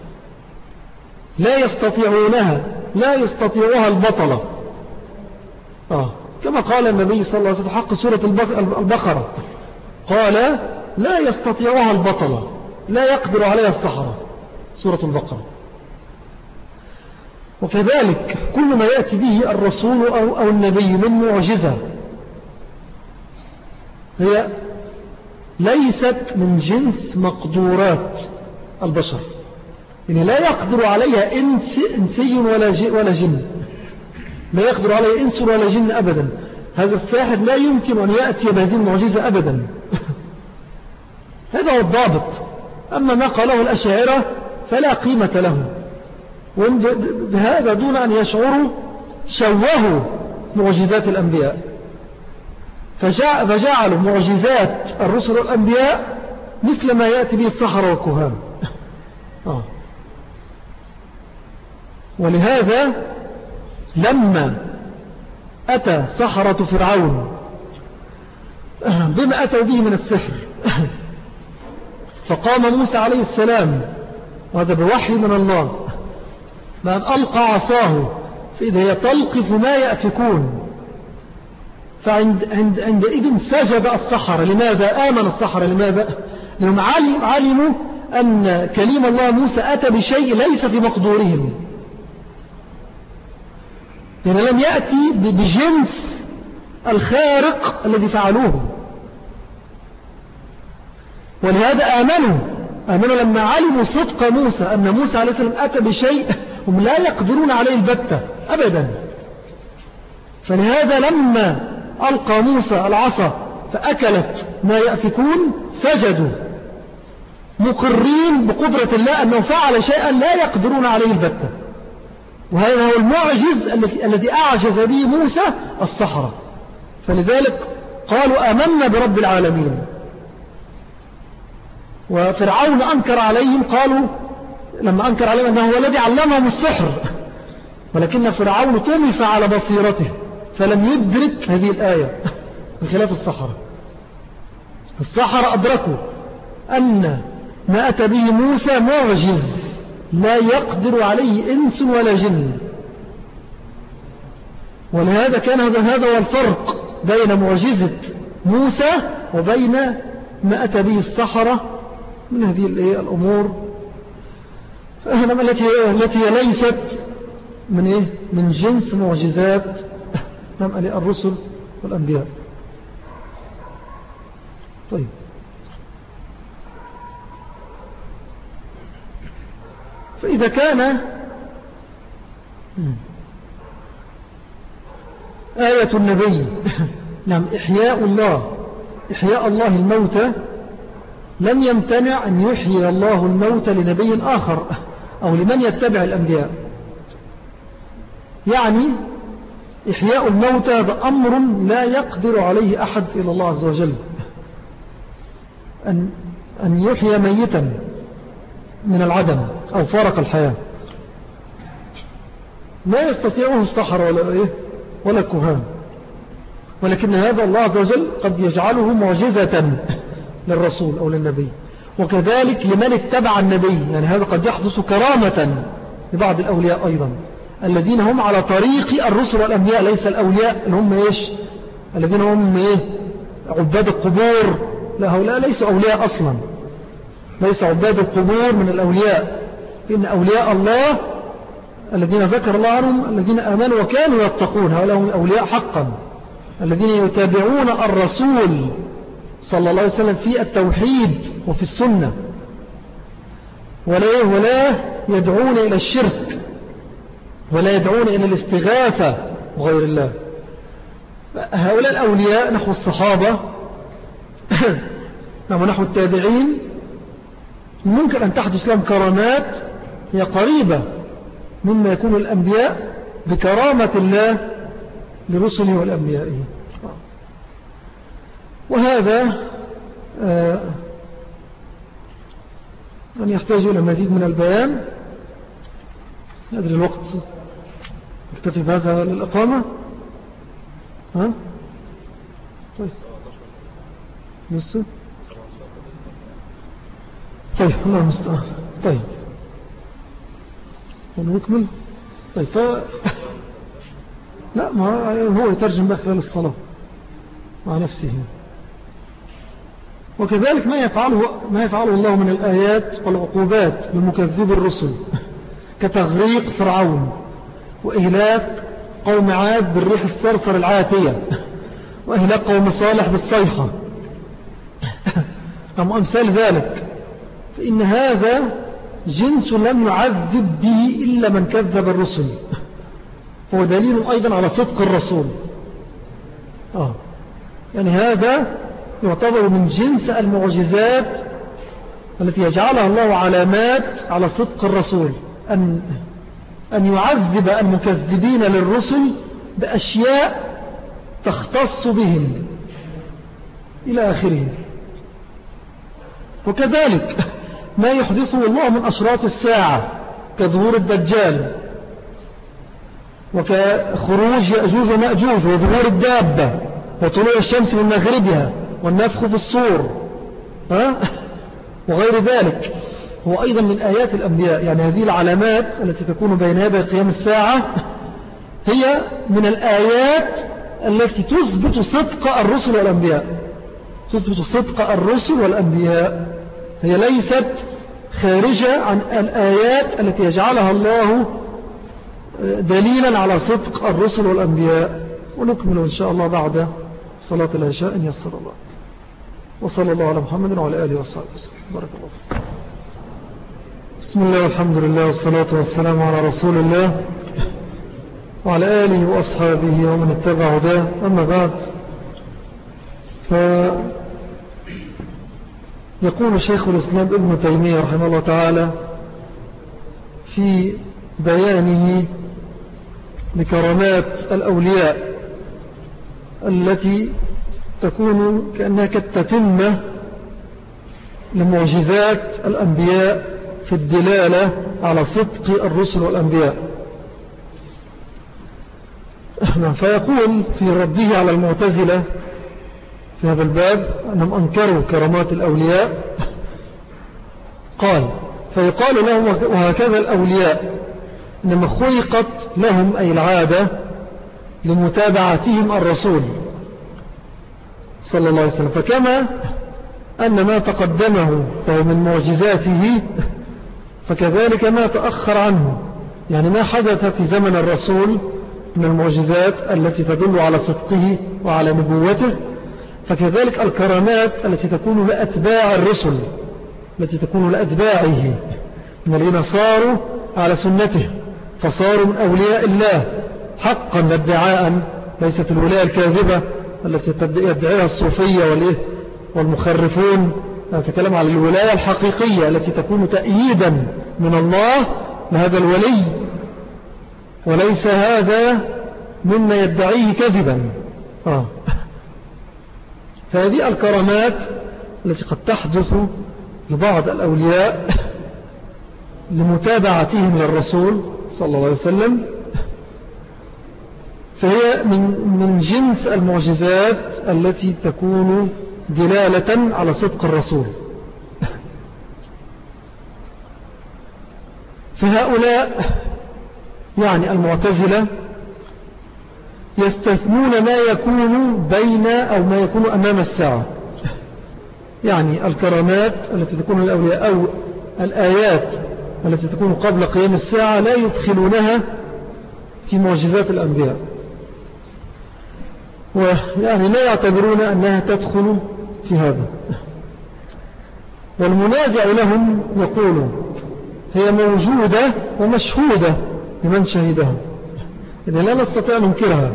لا يستطيعونها، لا يستطيعها البطلة. آه. كما قال النبي صلى الله عليه وسلم حق سورة البقرة، قال لا يستطيعها البطلة، لا يقدر عليها السحرة، سورة البقرة. وكذلك كل ما يأتي به الرسول أو, أو النبي من معجزة هي ليست من جنس مقدورات البشر، يعني لا يقدر عليها إنس إنسي ولا, ولا جن، لا يقدر عليها إنس ولا جن أبدا. هذا الساحر لا يمكن أن يأتي بهذه المعجزة أبدا. هذا هو الضابط. أما ما قاله الأشاعرة فلا قيمة له، وبهذا دون أن يشعروا شوهوا معجزات الأنبياء، فجعلوا معجزات الرسل والأنبياء مثل ما يأتي به السحرة والكهان. آه. ولهذا لما أتى سحرة فرعون بما أتوا به من السحر، فقام موسى عليه السلام، وهذا بوحي من الله، بأن ألقى عصاه فإذا هي تلقف ما يأفكون. فعند عند عندئذ سجد السحرة. لماذا آمن السحرة؟ لماذا؟ لأنهم علموا أن كليم الله موسى أتى بشيء ليس في مقدورهم، يعني لم يأتي بجنس الخارق الذي فعلوه. ولهذا آمنوا آمنوا لما علموا صدق موسى، أن موسى عليه السلام أتى بشيء هم لا يقدرون عليه البتة أبدا. فلهذا لما ألقى موسى العصا فأكلت ما يأفكون سجدوا مقرين بقدرة الله أنه فعل شيئا لا يقدرون عليه البتة. وهذا هو المعجز الذي أعجز به موسى السحرة. فلذلك قالوا آمنا برب العالمين. وفرعون أنكر عليهم، قالوا لما أنكر عليهم أنه هو الذي علمهم السحر، ولكن فرعون طمس على بصيرته فلم يدرك هذه الآية بخلاف السحرة. السحرة أدركوا أن ما أتى به موسى معجز لا يقدر عليه إنس ولا جن. ولهذا كان هذا هو الفرق بين معجزة موسى وبين ما أتى به السحرة من هذه الأمور التي ليست من إيه؟ من جنس معجزات الرسل والأنبياء. طيب، فإذا كان آية النبي نعم إحياء الله إحياء الله الموتى، لم يمتنع أن يحيي الله الموتى لنبي آخر أو لمن يتبع الأنبياء. يعني إحياء الموتى هذا أمر لا يقدر عليه أحد إلا الله عز وجل. أن, أن يحيي ميتا من العدم أو فارق الحياة لا يستطيعه السحر ولا, إيه ولا الكهان، ولكن هذا الله عز وجل قد يجعله معجزة للرسول أو للنبي، وكذلك لمن اتبع النبي. يعني هذا قد يحدث كرامة لبعض الأولياء أيضا الذين هم على طريق الرسل والأنبياء، ليس الأولياء اللي هم إيش الذين هم إيه عباد القبور، لا هؤلاء ليسوا أولياء أصلا، ليس عباد القبور من الأولياء. إن أولياء الله الذين ذكر الله عنهم الذين آمنوا وكانوا يتقون، هؤلاء هم أولياء حقا الذين يتابعون الرسول صلى الله عليه وسلم في التوحيد وفي السنة، ولا, ولا يدعون إلى الشرك ولا يدعون إلى الاستغاثة وغير الله. هؤلاء الأولياء نحو الصحابة ونحو التابعين ممكن أن تحدث لهم كرامات هي قريبة مما يكون الأنبياء بكرامة الله لرسله والأنبيائه. وهذا آه من يحتاج إلى مزيد من البيان. أدري الوقت اكتفي بهذا للإقامة. ها؟ طيب لسه طيب الله المستعان. طيب ونكمل. طيب ف... لا ما هو يترجم بقى خلال الصلاة مع نفسه. وكذلك ما يفعله ما يفعله الله من الآيات والعقوبات لمكذب الرسل كتغريق فرعون وإهلاك قوم عاد بالريح الصرصر العاتية وإهلاك قوم صالح بالصيحة أم أمثال ذلك، فإن هذا جنس لم يعذب به إلا من كذب الرسل، هو دليل أيضا على صدق الرسول. آه. يعني هذا يعتبر من جنس المعجزات التي يجعلها الله علامات على صدق الرسول، أن, أن يعذب المكذبين للرسل بأشياء تختص بهم إلى آخره. وكذلك ما يحدثه الله من أشراط الساعة كظهور الدجال وكخروج يأجوج ومأجوج وظهور الدابة وطلوع الشمس من مغربها والنفخ في الصور ها؟ وغير ذلك، هو أيضا من آيات الأنبياء. يعني هذه العلامات التي تكون بين يدي قيام الساعة هي من الآيات التي تثبت صدق الرسل والأنبياء، تثبت صدق الرسل والأنبياء. هي ليست خارجة عن الآيات التي يجعلها الله دليلا على صدق الرسل والأنبياء. ونكمل إن شاء الله بعد صلاة العشاء إن يسر الله. وصلى الله على محمد وعلى آله وصحبه وسلم. بارك الله فيك. بسم الله والحمد لله والصلاة والسلام على رسول الله وعلى آله وأصحابه ومن اتبع هداه. أما بعد، فيقول شيخ الإسلام ابن تيمية رحمه الله تعالى في بيانه لكرامات الأولياء التي تكون كأنها كالتتمة لمعجزات الأنبياء في الدلالة على صدق الرسل والأنبياء. فيقول في رده على المعتزلة في هذا الباب أنهم أنكروا كرامات الأولياء، قال فيقال لهم وهكذا الأولياء إنما خلقت لهم أي العادة لمتابعتهم الرسول صلى الله عليه وسلم، فكما أن ما تقدمه فهو من معجزاته فكذلك ما تأخر عنه، يعني ما حدث في زمن الرسول من المعجزات التي تدل على صدقه وعلى نبوته، فكذلك الكرامات التي تكون لأتباع الرسل التي تكون لأتباعه من الذين صاروا على سنته فصاروا من أولياء الله حقا ادعاء، ليست الولاية الكاذبة التي يدعيها الصوفية والمخرفون. نتكلم على الولاية الحقيقية التي تكون تأييدا من الله لهذا الولي، وليس هذا مما يدعيه كذبا. آه. فهذه الكرامات التي قد تحدث لبعض الأولياء لمتابعتهم للرسول صلى الله عليه وسلم فهي من, من جنس المعجزات التي تكون دلالة على صدق الرسول. فهؤلاء يعني المعتزلة يستثنون ما يكون بين أو ما يكون أمام الساعة، يعني الكرامات التي تكون للأولياء أو الآيات التي تكون قبل قيام الساعة لا يدخلونها في معجزات الأنبياء، ويعني لا يعتبرون أنها تدخل في هذا. والمنازع لهم يقول هي موجودة ومشهودة لمن شهدها، إذن لا نستطيع أن ننكرها،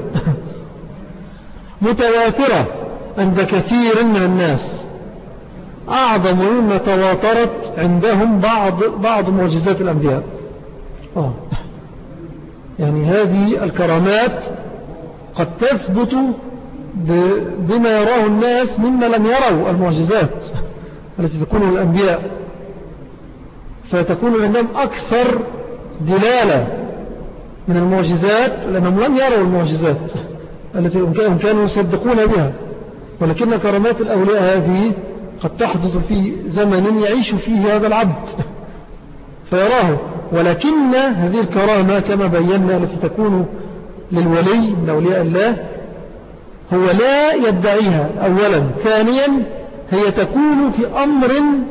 متواترة عند كثير من الناس، أعظم مما تواترت عندهم بعض, بعض معجزات الأنبياء. آه. يعني هذه الكرامات قد تثبت بما يراه الناس مما لم يروا المعجزات التي تكون للأنبياء، فتكون عندهم أكثر دلالة من المعجزات لأنهم لم يروا المعجزات التي هم كانوا يصدقون بها. ولكن كرامات الأولياء هذه قد تحدث في زمن يعيش فيه هذا العبد فيراه، ولكن هذه الكرامة كما بينا التي تكون للولي من أولياء الله هو لا يدعيها أولا، ثانيا هي تكون في أمر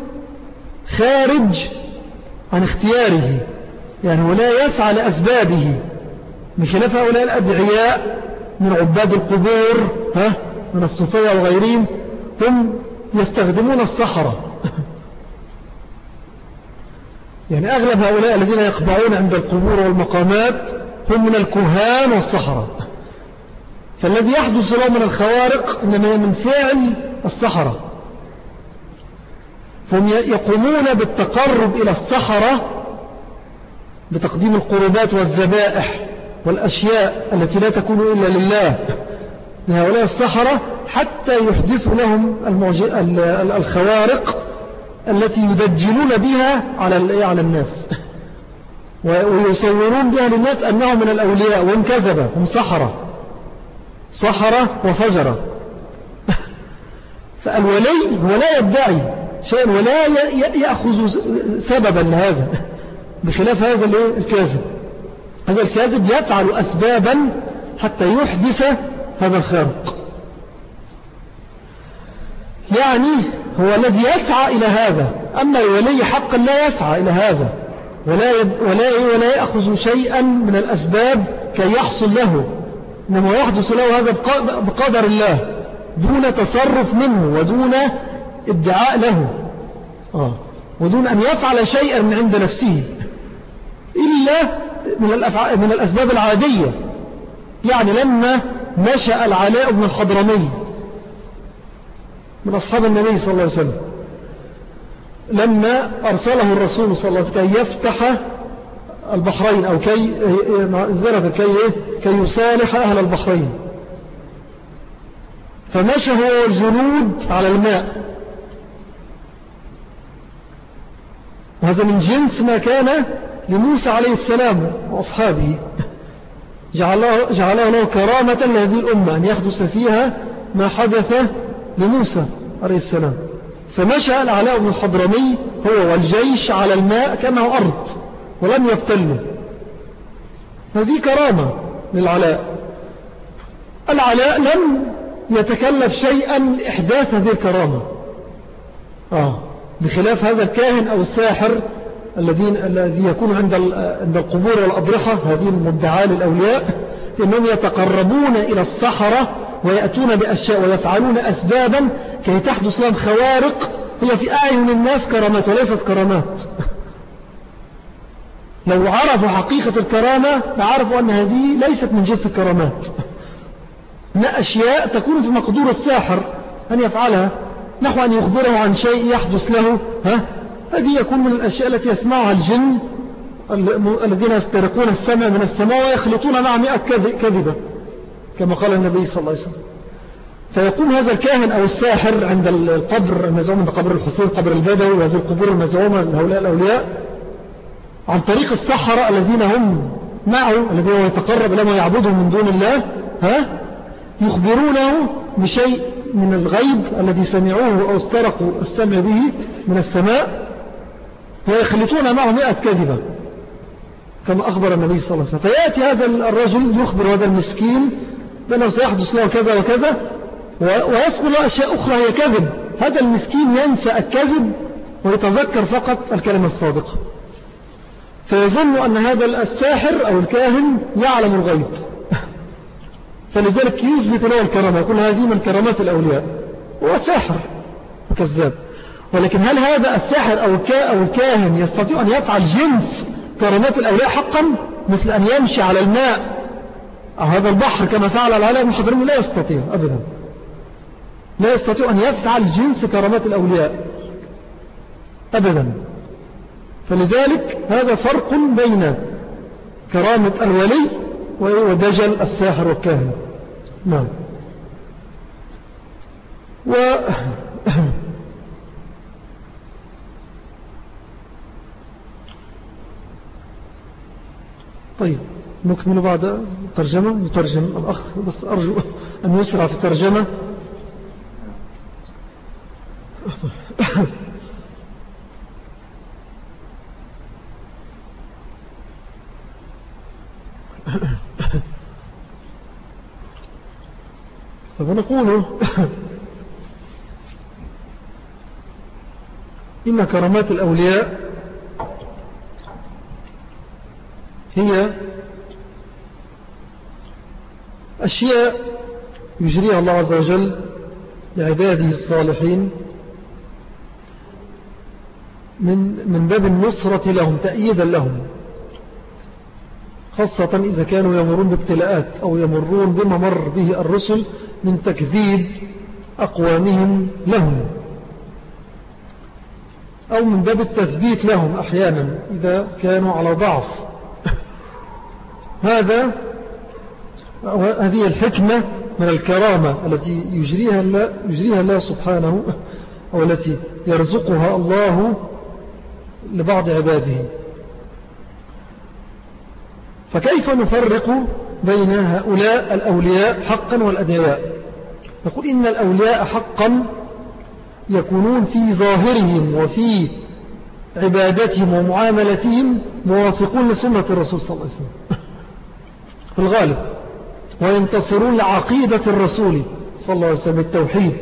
خارج عن اختياره، يعني هو لا يسعى لأسبابه، بخلاف هؤلاء الأدعياء من عباد القبور ها من الصوفية وغيرهم، هم يستخدمون الصحراء. يعني أغلب هؤلاء الذين يقبعون عند القبور والمقامات هم من الكهان والصحراء، فالذي يحدث له من الخوارق إنما من فعل الصحراء، فهم يقومون بالتقرب إلى الصحراء بتقديم القربات والذبائح والأشياء التي لا تكون إلا لله لهؤلاء الصحراء، حتى يحدثوا لهم الخوارق التي يدجلون بها على الناس ويصورون بها للناس أنهم من الأولياء، وإن كذب هم صحراء صحراء وفجرة. فالولي هو لا يدعي شيئا ولا يأخذ سببا لهذا، بخلاف هذا الكاذب. هذا الكاذب يفعل أسبابا حتى يحدث هذا الخارق، يعني هو الذي يسعى إلى هذا، أما الولي حقا لا يسعى إلى هذا ولا, ولا, ولا يأخذ شيئا من الأسباب كي يحصل له، إنما يحدث له هذا بقدر الله دون تصرف منه ودون ادعاء له آه. ودون أن يفعل شيئا من عند نفسه إلا من, من الأسباب العادية. يعني لما نشأ العلاء بن الحضرمي من أصحاب النبي صلى الله عليه وسلم لما أرسله الرسول صلى الله عليه وسلم كي يفتح البحرين أو كي كي كي يصالح أهل البحرين، فمشى هو والجنود على الماء، وهذا من جنس ما كان لموسى عليه السلام وأصحابه، جعله, جعله له كرامة لهذه الأمة أن يحدث فيها ما حدث لموسى عليه السلام. فمشى العلاء بن الحضرمي هو والجيش على الماء كأنه أرض ولم يبتله، هذه كرامة للعلاء. العلاء لم يتكلف شيئا لإحداث هذه الكرامة، آه بخلاف هذا الكاهن أو الساحر الذين الذي يكون عند عند القبور والأضرحة، هذه المدعاة للأولياء، إنهم يتقربون إلى الصحراء ويأتون بأشياء ويفعلون أسبابا كي تحدث لهم خوارق هي في أعين الناس كرامات وليست كرامات. لو عرفوا حقيقة الكرامة لعرفوا أن هذه ليست من جنس الكرامات، إن أشياء تكون في مقدور الساحر أن يفعلها، نحو أن يخبره عن شيء يحدث له، ها هذه يكون من الأشياء التي يسمعها الجن الذين يسترقون السمع من السماء ويخلطون مع مئة كذبة كما قال النبي صلى الله عليه وسلم. فيقوم هذا الكاهن أو الساحر عند القبر المزعوم، عند قبر الحسين، قبر البدوي، وهذه القبور المزعومة لهؤلاء الأولياء، عن طريق السحرة الذين هم معه، الذين يتقرب لهم ويعبدهم من دون الله، ها يخبرونه بشيء من الغيب الذي سمعوه أو استرقوا السمع به من السماء، ويخلطون معه مئة كذبة كما أخبر النبي صلى الله عليه وسلم. فيأتي هذا الرجل يخبر هذا المسكين بأنه سيحدث له كذا وكذا، ويسأل له أشياء أخرى هي كذب. هذا المسكين ينسى الكذب ويتذكر فقط الكلمة الصادقة، فيظن أن هذا الساحر أو الكاهن يعلم الغيب، فلذلك يثبت له الكرامة، يقول هذه من كرامات الأولياء، هو ساحر كذاب. ولكن هل هذا الساحر أو الكاهن يستطيع أن يفعل جنس كرامات الأولياء حقا، مثل أن يمشي على الماء أو هذا البحر كما فعل العلاء بن الحضرمي؟ لا يستطيع أبدا، لا يستطيع أن يفعل جنس كرامات الأولياء أبدا. فلذلك هذا فرق بين كرامة الولي ودجل الساحر والكاهن. نعم. و طيب نكمل بعد ترجمة. يترجم الأخ، بس أرجو أن يسرع في الترجمة. فنقول إن كرامات الأولياء هي أشياء يجريها الله عز وجل لعباده الصالحين من من باب النصرة لهم، تأييدا لهم، خاصة إذا كانوا يمرون بابتلاءات أو يمرون بما مر به الرسل من تكذيب أقوامهم لهم، أو من باب التثبيت لهم أحيانا إذا كانوا على ضعف. هذا هذه الحكمة من الكرامة التي يجريها الله, يجريها الله سبحانه، أو التي يرزقها الله لبعض عباده. فكيف نفرق بين هؤلاء الأولياء حقا والأدعياء؟ نقول إن الأولياء حقا يكونون في ظاهرهم وفي عبادتهم ومعاملتهم موافقون لسنة الرسول صلى الله عليه وسلم في الغالب، وينتصرون لعقيدة الرسول صلى الله عليه وسلم التوحيد.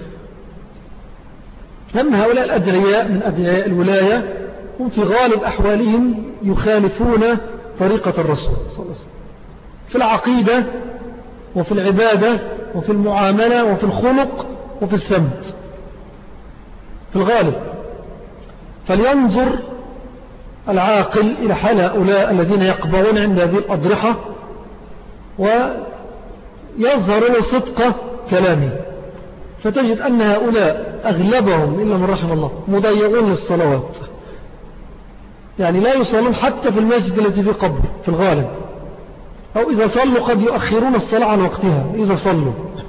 أما هؤلاء الأدعياء من أدعياء الولاية هم في غالب أحوالهم يخالفون طريقة الرسول صلى الله عليه وسلم في العقيدة وفي العبادة وفي المعاملة وفي الخلق وفي السمت في الغالب. فلينظر العاقل إلى حال هؤلاء الذين يقبلون عند هذه الأضرحة ويظهر له صدق كلامه، فتجد أن هؤلاء أغلبهم إلا من رحم الله مضيعون للصلوات، يعني لا يصلون حتى في المسجد الذي في قبر في الغالب، أو إذا صلوا قد يؤخرون الصلاة عن وقتها إذا صلوا،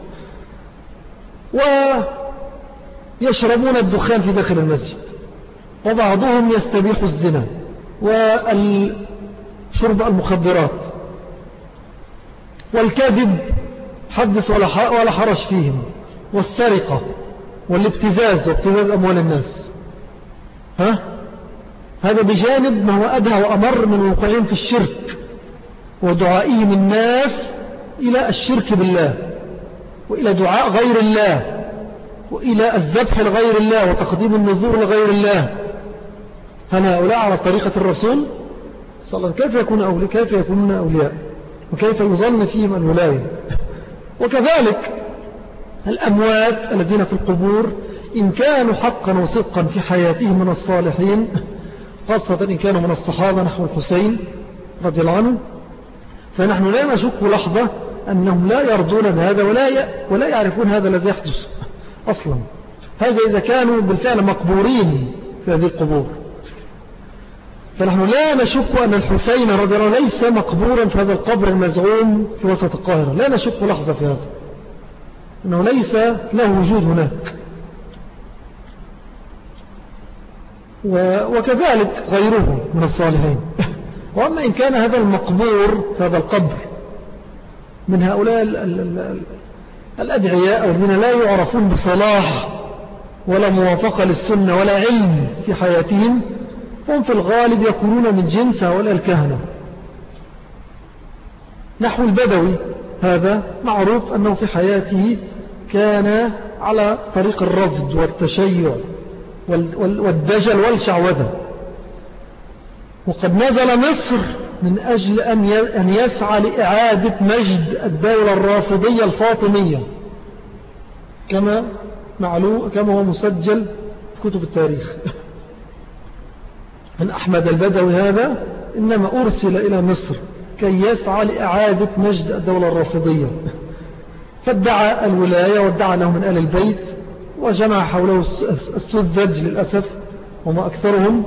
ويشربون الدخان في داخل المسجد، وبعضهم يستبيح الزنا وشرب المخدرات والكذب حدث ولا حرج فيهم، والسرقة والابتزاز وابتزاز أموال الناس. ها؟ هذا بجانب ما هو أدهى وأمر من الوقوعين في الشرك ودعائهم الناس إلى الشرك بالله، وإلى دعاء غير الله، وإلى الذبح لغير الله، وتقديم النذور لغير الله. هل هؤلاء على طريقة الرسول صلى الله عليه وسلم؟ كيف يكون أولياء؟ كيف يكونون أولياء؟ وكيف يظن فيهم الولاية؟ وكذلك الأموات الذين في القبور إن كانوا حقا وصدقا في حياتهم من الصالحين، خاصة إن كانوا من الصحابة نحو الحسين رضي الله عنه، فنحن لا نشك لحظة أنهم لا يرضون بهذا ولا ولا يعرفون هذا الذي يحدث أصلا. هذا إذا كانوا بالفعل مقبورين في هذه القبور. فنحن لا نشك أن الحسين رضي الله عنه ليس مقبورا في هذا القبر المزعوم في وسط القاهرة، لا نشك لحظة في هذا، أنه ليس له وجود هناك. وكذلك غيره من الصالحين. وأما إن كان هذا المقبور في هذا القبر من هؤلاء الأدعياء الذين لا يعرفون بصلاح ولا موافقة للسنة ولا علم في حياتهم، هم في الغالب يكونون من جنس هؤلاء الكهنة. نحو البدوي هذا معروف أنه في حياته كان على طريق الرفض والتشيع والدجل والشعوذة، وقد نزل مصر من أجل أن يسعى لإعادة مجد الدولة الرافضية الفاطمية كما معلوم كما هو مسجل في كتب التاريخ. أن أحمد البدوي هذا إنما أرسل إلى مصر كي يسعى لإعادة مجد الدولة الرافضية، فادعى الولاية وادعى أنه من آل البيت، وجمع حوله السذج للأسف وما أكثرهم.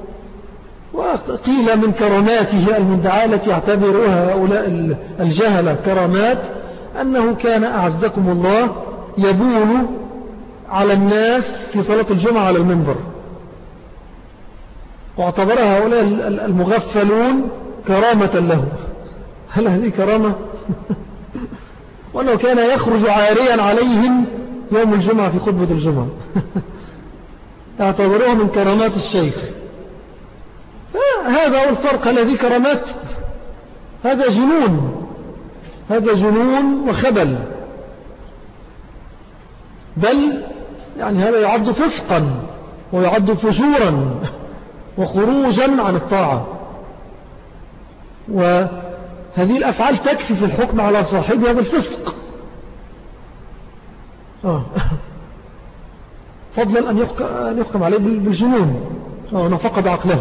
وقيل من كراماته المندعاة التي يعتبرها هؤلاء الجهلة كرامات أنه كان أعزكم الله يبول على الناس في صلاة الجمعة على المنبر، واعتبرها هؤلاء المغفلون كرامة له. هل هذه كرامة؟ وأنه كان يخرج عاريا عليهم يوم الجمعة في خطبة الجمعة. اعتبروها من كرامات الشيخ. هذا هو الفرق. هل هذه كرامات؟ هذا جنون، هذا جنون وخبل، بل يعني هذا يعد فسقا ويعد فجورا وخروجا عن الطاعة. وهذه الأفعال تكفي في الحكم على صاحبها بالفسق، آه. فضلا أن يحكم عليه بالجنون أو فقد عقله.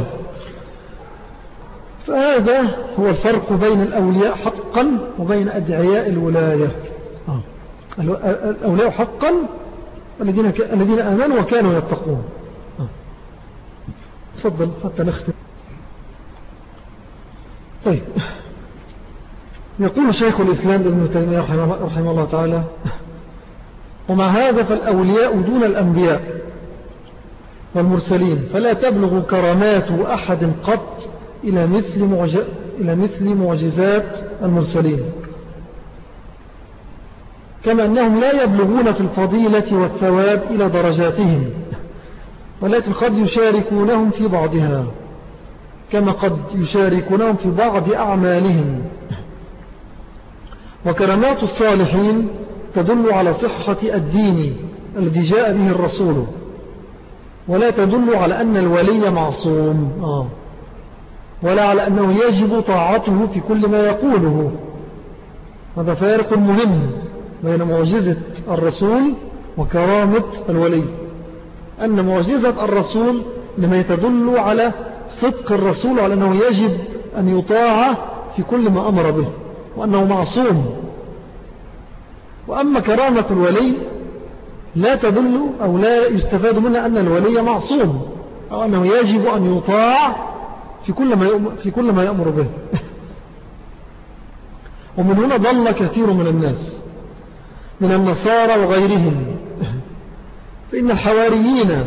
فهذا هو الفرق بين الأولياء حقا وبين أدعياء الولاية. آه. الأولياء حقا الذين الذين آمنوا وكانوا يتقون. آه. تفضل حتى نختم. طيب، يقول شيخ الإسلام ابن تيمية رحمه الله تعالى: ومع هذا فالأولياء دون الأنبياء والمرسلين، فلا تبلغ كرامات أحد قط إلى مثل, معج... إلى مثل معجزات المرسلين، كما أنهم لا يبلغون في الفضيلة والثواب إلى درجاتهم، ولكن قد يشاركونهم في بعضها كما قد يشاركونهم في بعض أعمالهم. وكرامات الصالحين تدل على صحة الدين الذي جاء به الرسول، ولا تدل على أن الولي معصوم، آه. ولا على أنه يجب طاعته في كل ما يقوله. هذا فارق مهم بين معجزة الرسول وكرامة الولي. أن معجزة الرسول لما يتدل على صدق الرسول وعلى أنه يجب أن يطاع في كل ما أمر به وأنه معصوم. وأما كرامة الولي لا تدل أو لا يستفاد منها أن الولي معصوم أو أنه يجب أن يطاع في كل ما يؤمر, في كل ما يأمر به. ومن هنا ضل كثير من الناس من النصارى وغيرهم، فإن الحواريين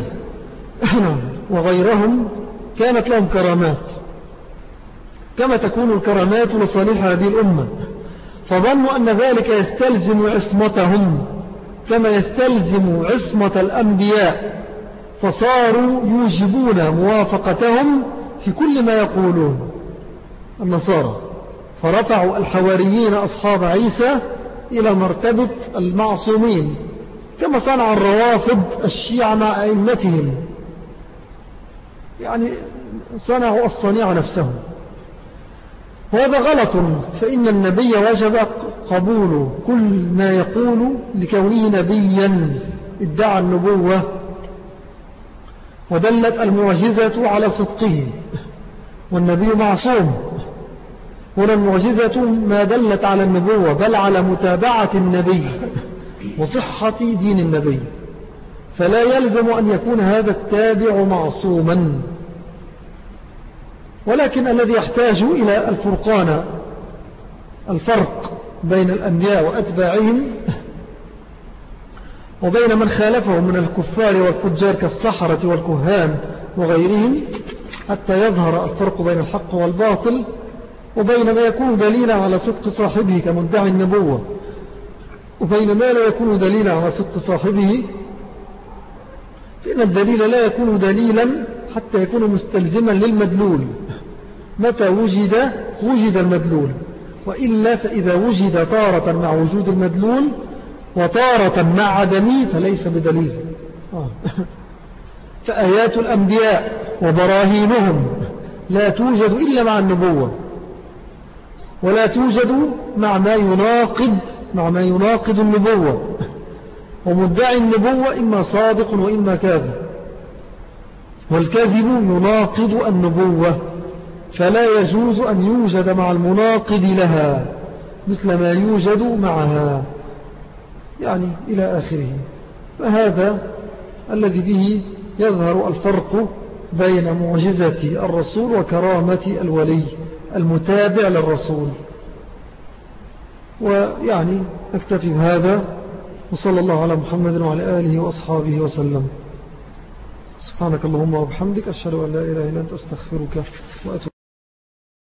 وغيرهم كانت لهم كرامات كما تكون الكرامات لصالح هذه الأمة، فظنوا أن ذلك يستلزم عصمتهم كما يستلزم عصمة الأنبياء، فصاروا يوجبون موافقتهم في كل ما يقولون النصارى، فرفعوا الحواريين أصحاب عيسى إلى مرتبة المعصومين كما صنع الروافض الشيعة مع أئمتهم، يعني صنعوا الصنيع نفسهم. وهذا غلط، فإن النبي وجب قبول كل ما يقول لكونه نبيا ادعى النبوة، ودلت المعجزة على صدقه، والنبي معصوم. هنا المعجزة ما دلت على النبوة بل على متابعة النبي وصحة دين النبي، فلا يلزم أن يكون هذا التابع معصوما. ولكن الذي يحتاج إلى الفرقان الفرق بين الأنبياء وأتباعهم وبين من خالفهم من الكفار والفجار كالسحرة والكهان وغيرهم، حتى يظهر الفرق بين الحق والباطل وبين ما يكون دليلا على صدق صاحبه كمدعي النبوة وبين ما لا يكون دليلا على صدق صاحبه، فإن الدليل لا يكون دليلا حتى يكون مستلزما للمدلول. متى وجد وجد المدلول، وإلا فإذا وجد تارة مع وجود المدلول وتارة مع عدمه فليس بدليل. فآيات الأنبياء وبراهينهم لا توجد إلا مع النبوة، ولا توجد مع ما يناقض مع ما يناقض النبوة، ومدعي النبوة إما صادق وإما كاذب، والكذب يناقض النبوة، فلا يجوز أن يوجد مع المناقض لها مثل ما يوجد معها، يعني إلى آخره. فهذا الذي به يظهر الفرق بين معجزة الرسول وكرامة الولي المتابع للرسول. ويعني أكتفي بهذا، وصلى الله على محمد وعلى آله وأصحابه وسلم. سبحانك اللهم وبحمدك، أشهد أن لا إله إلا أنت، أستغفرك وأتوب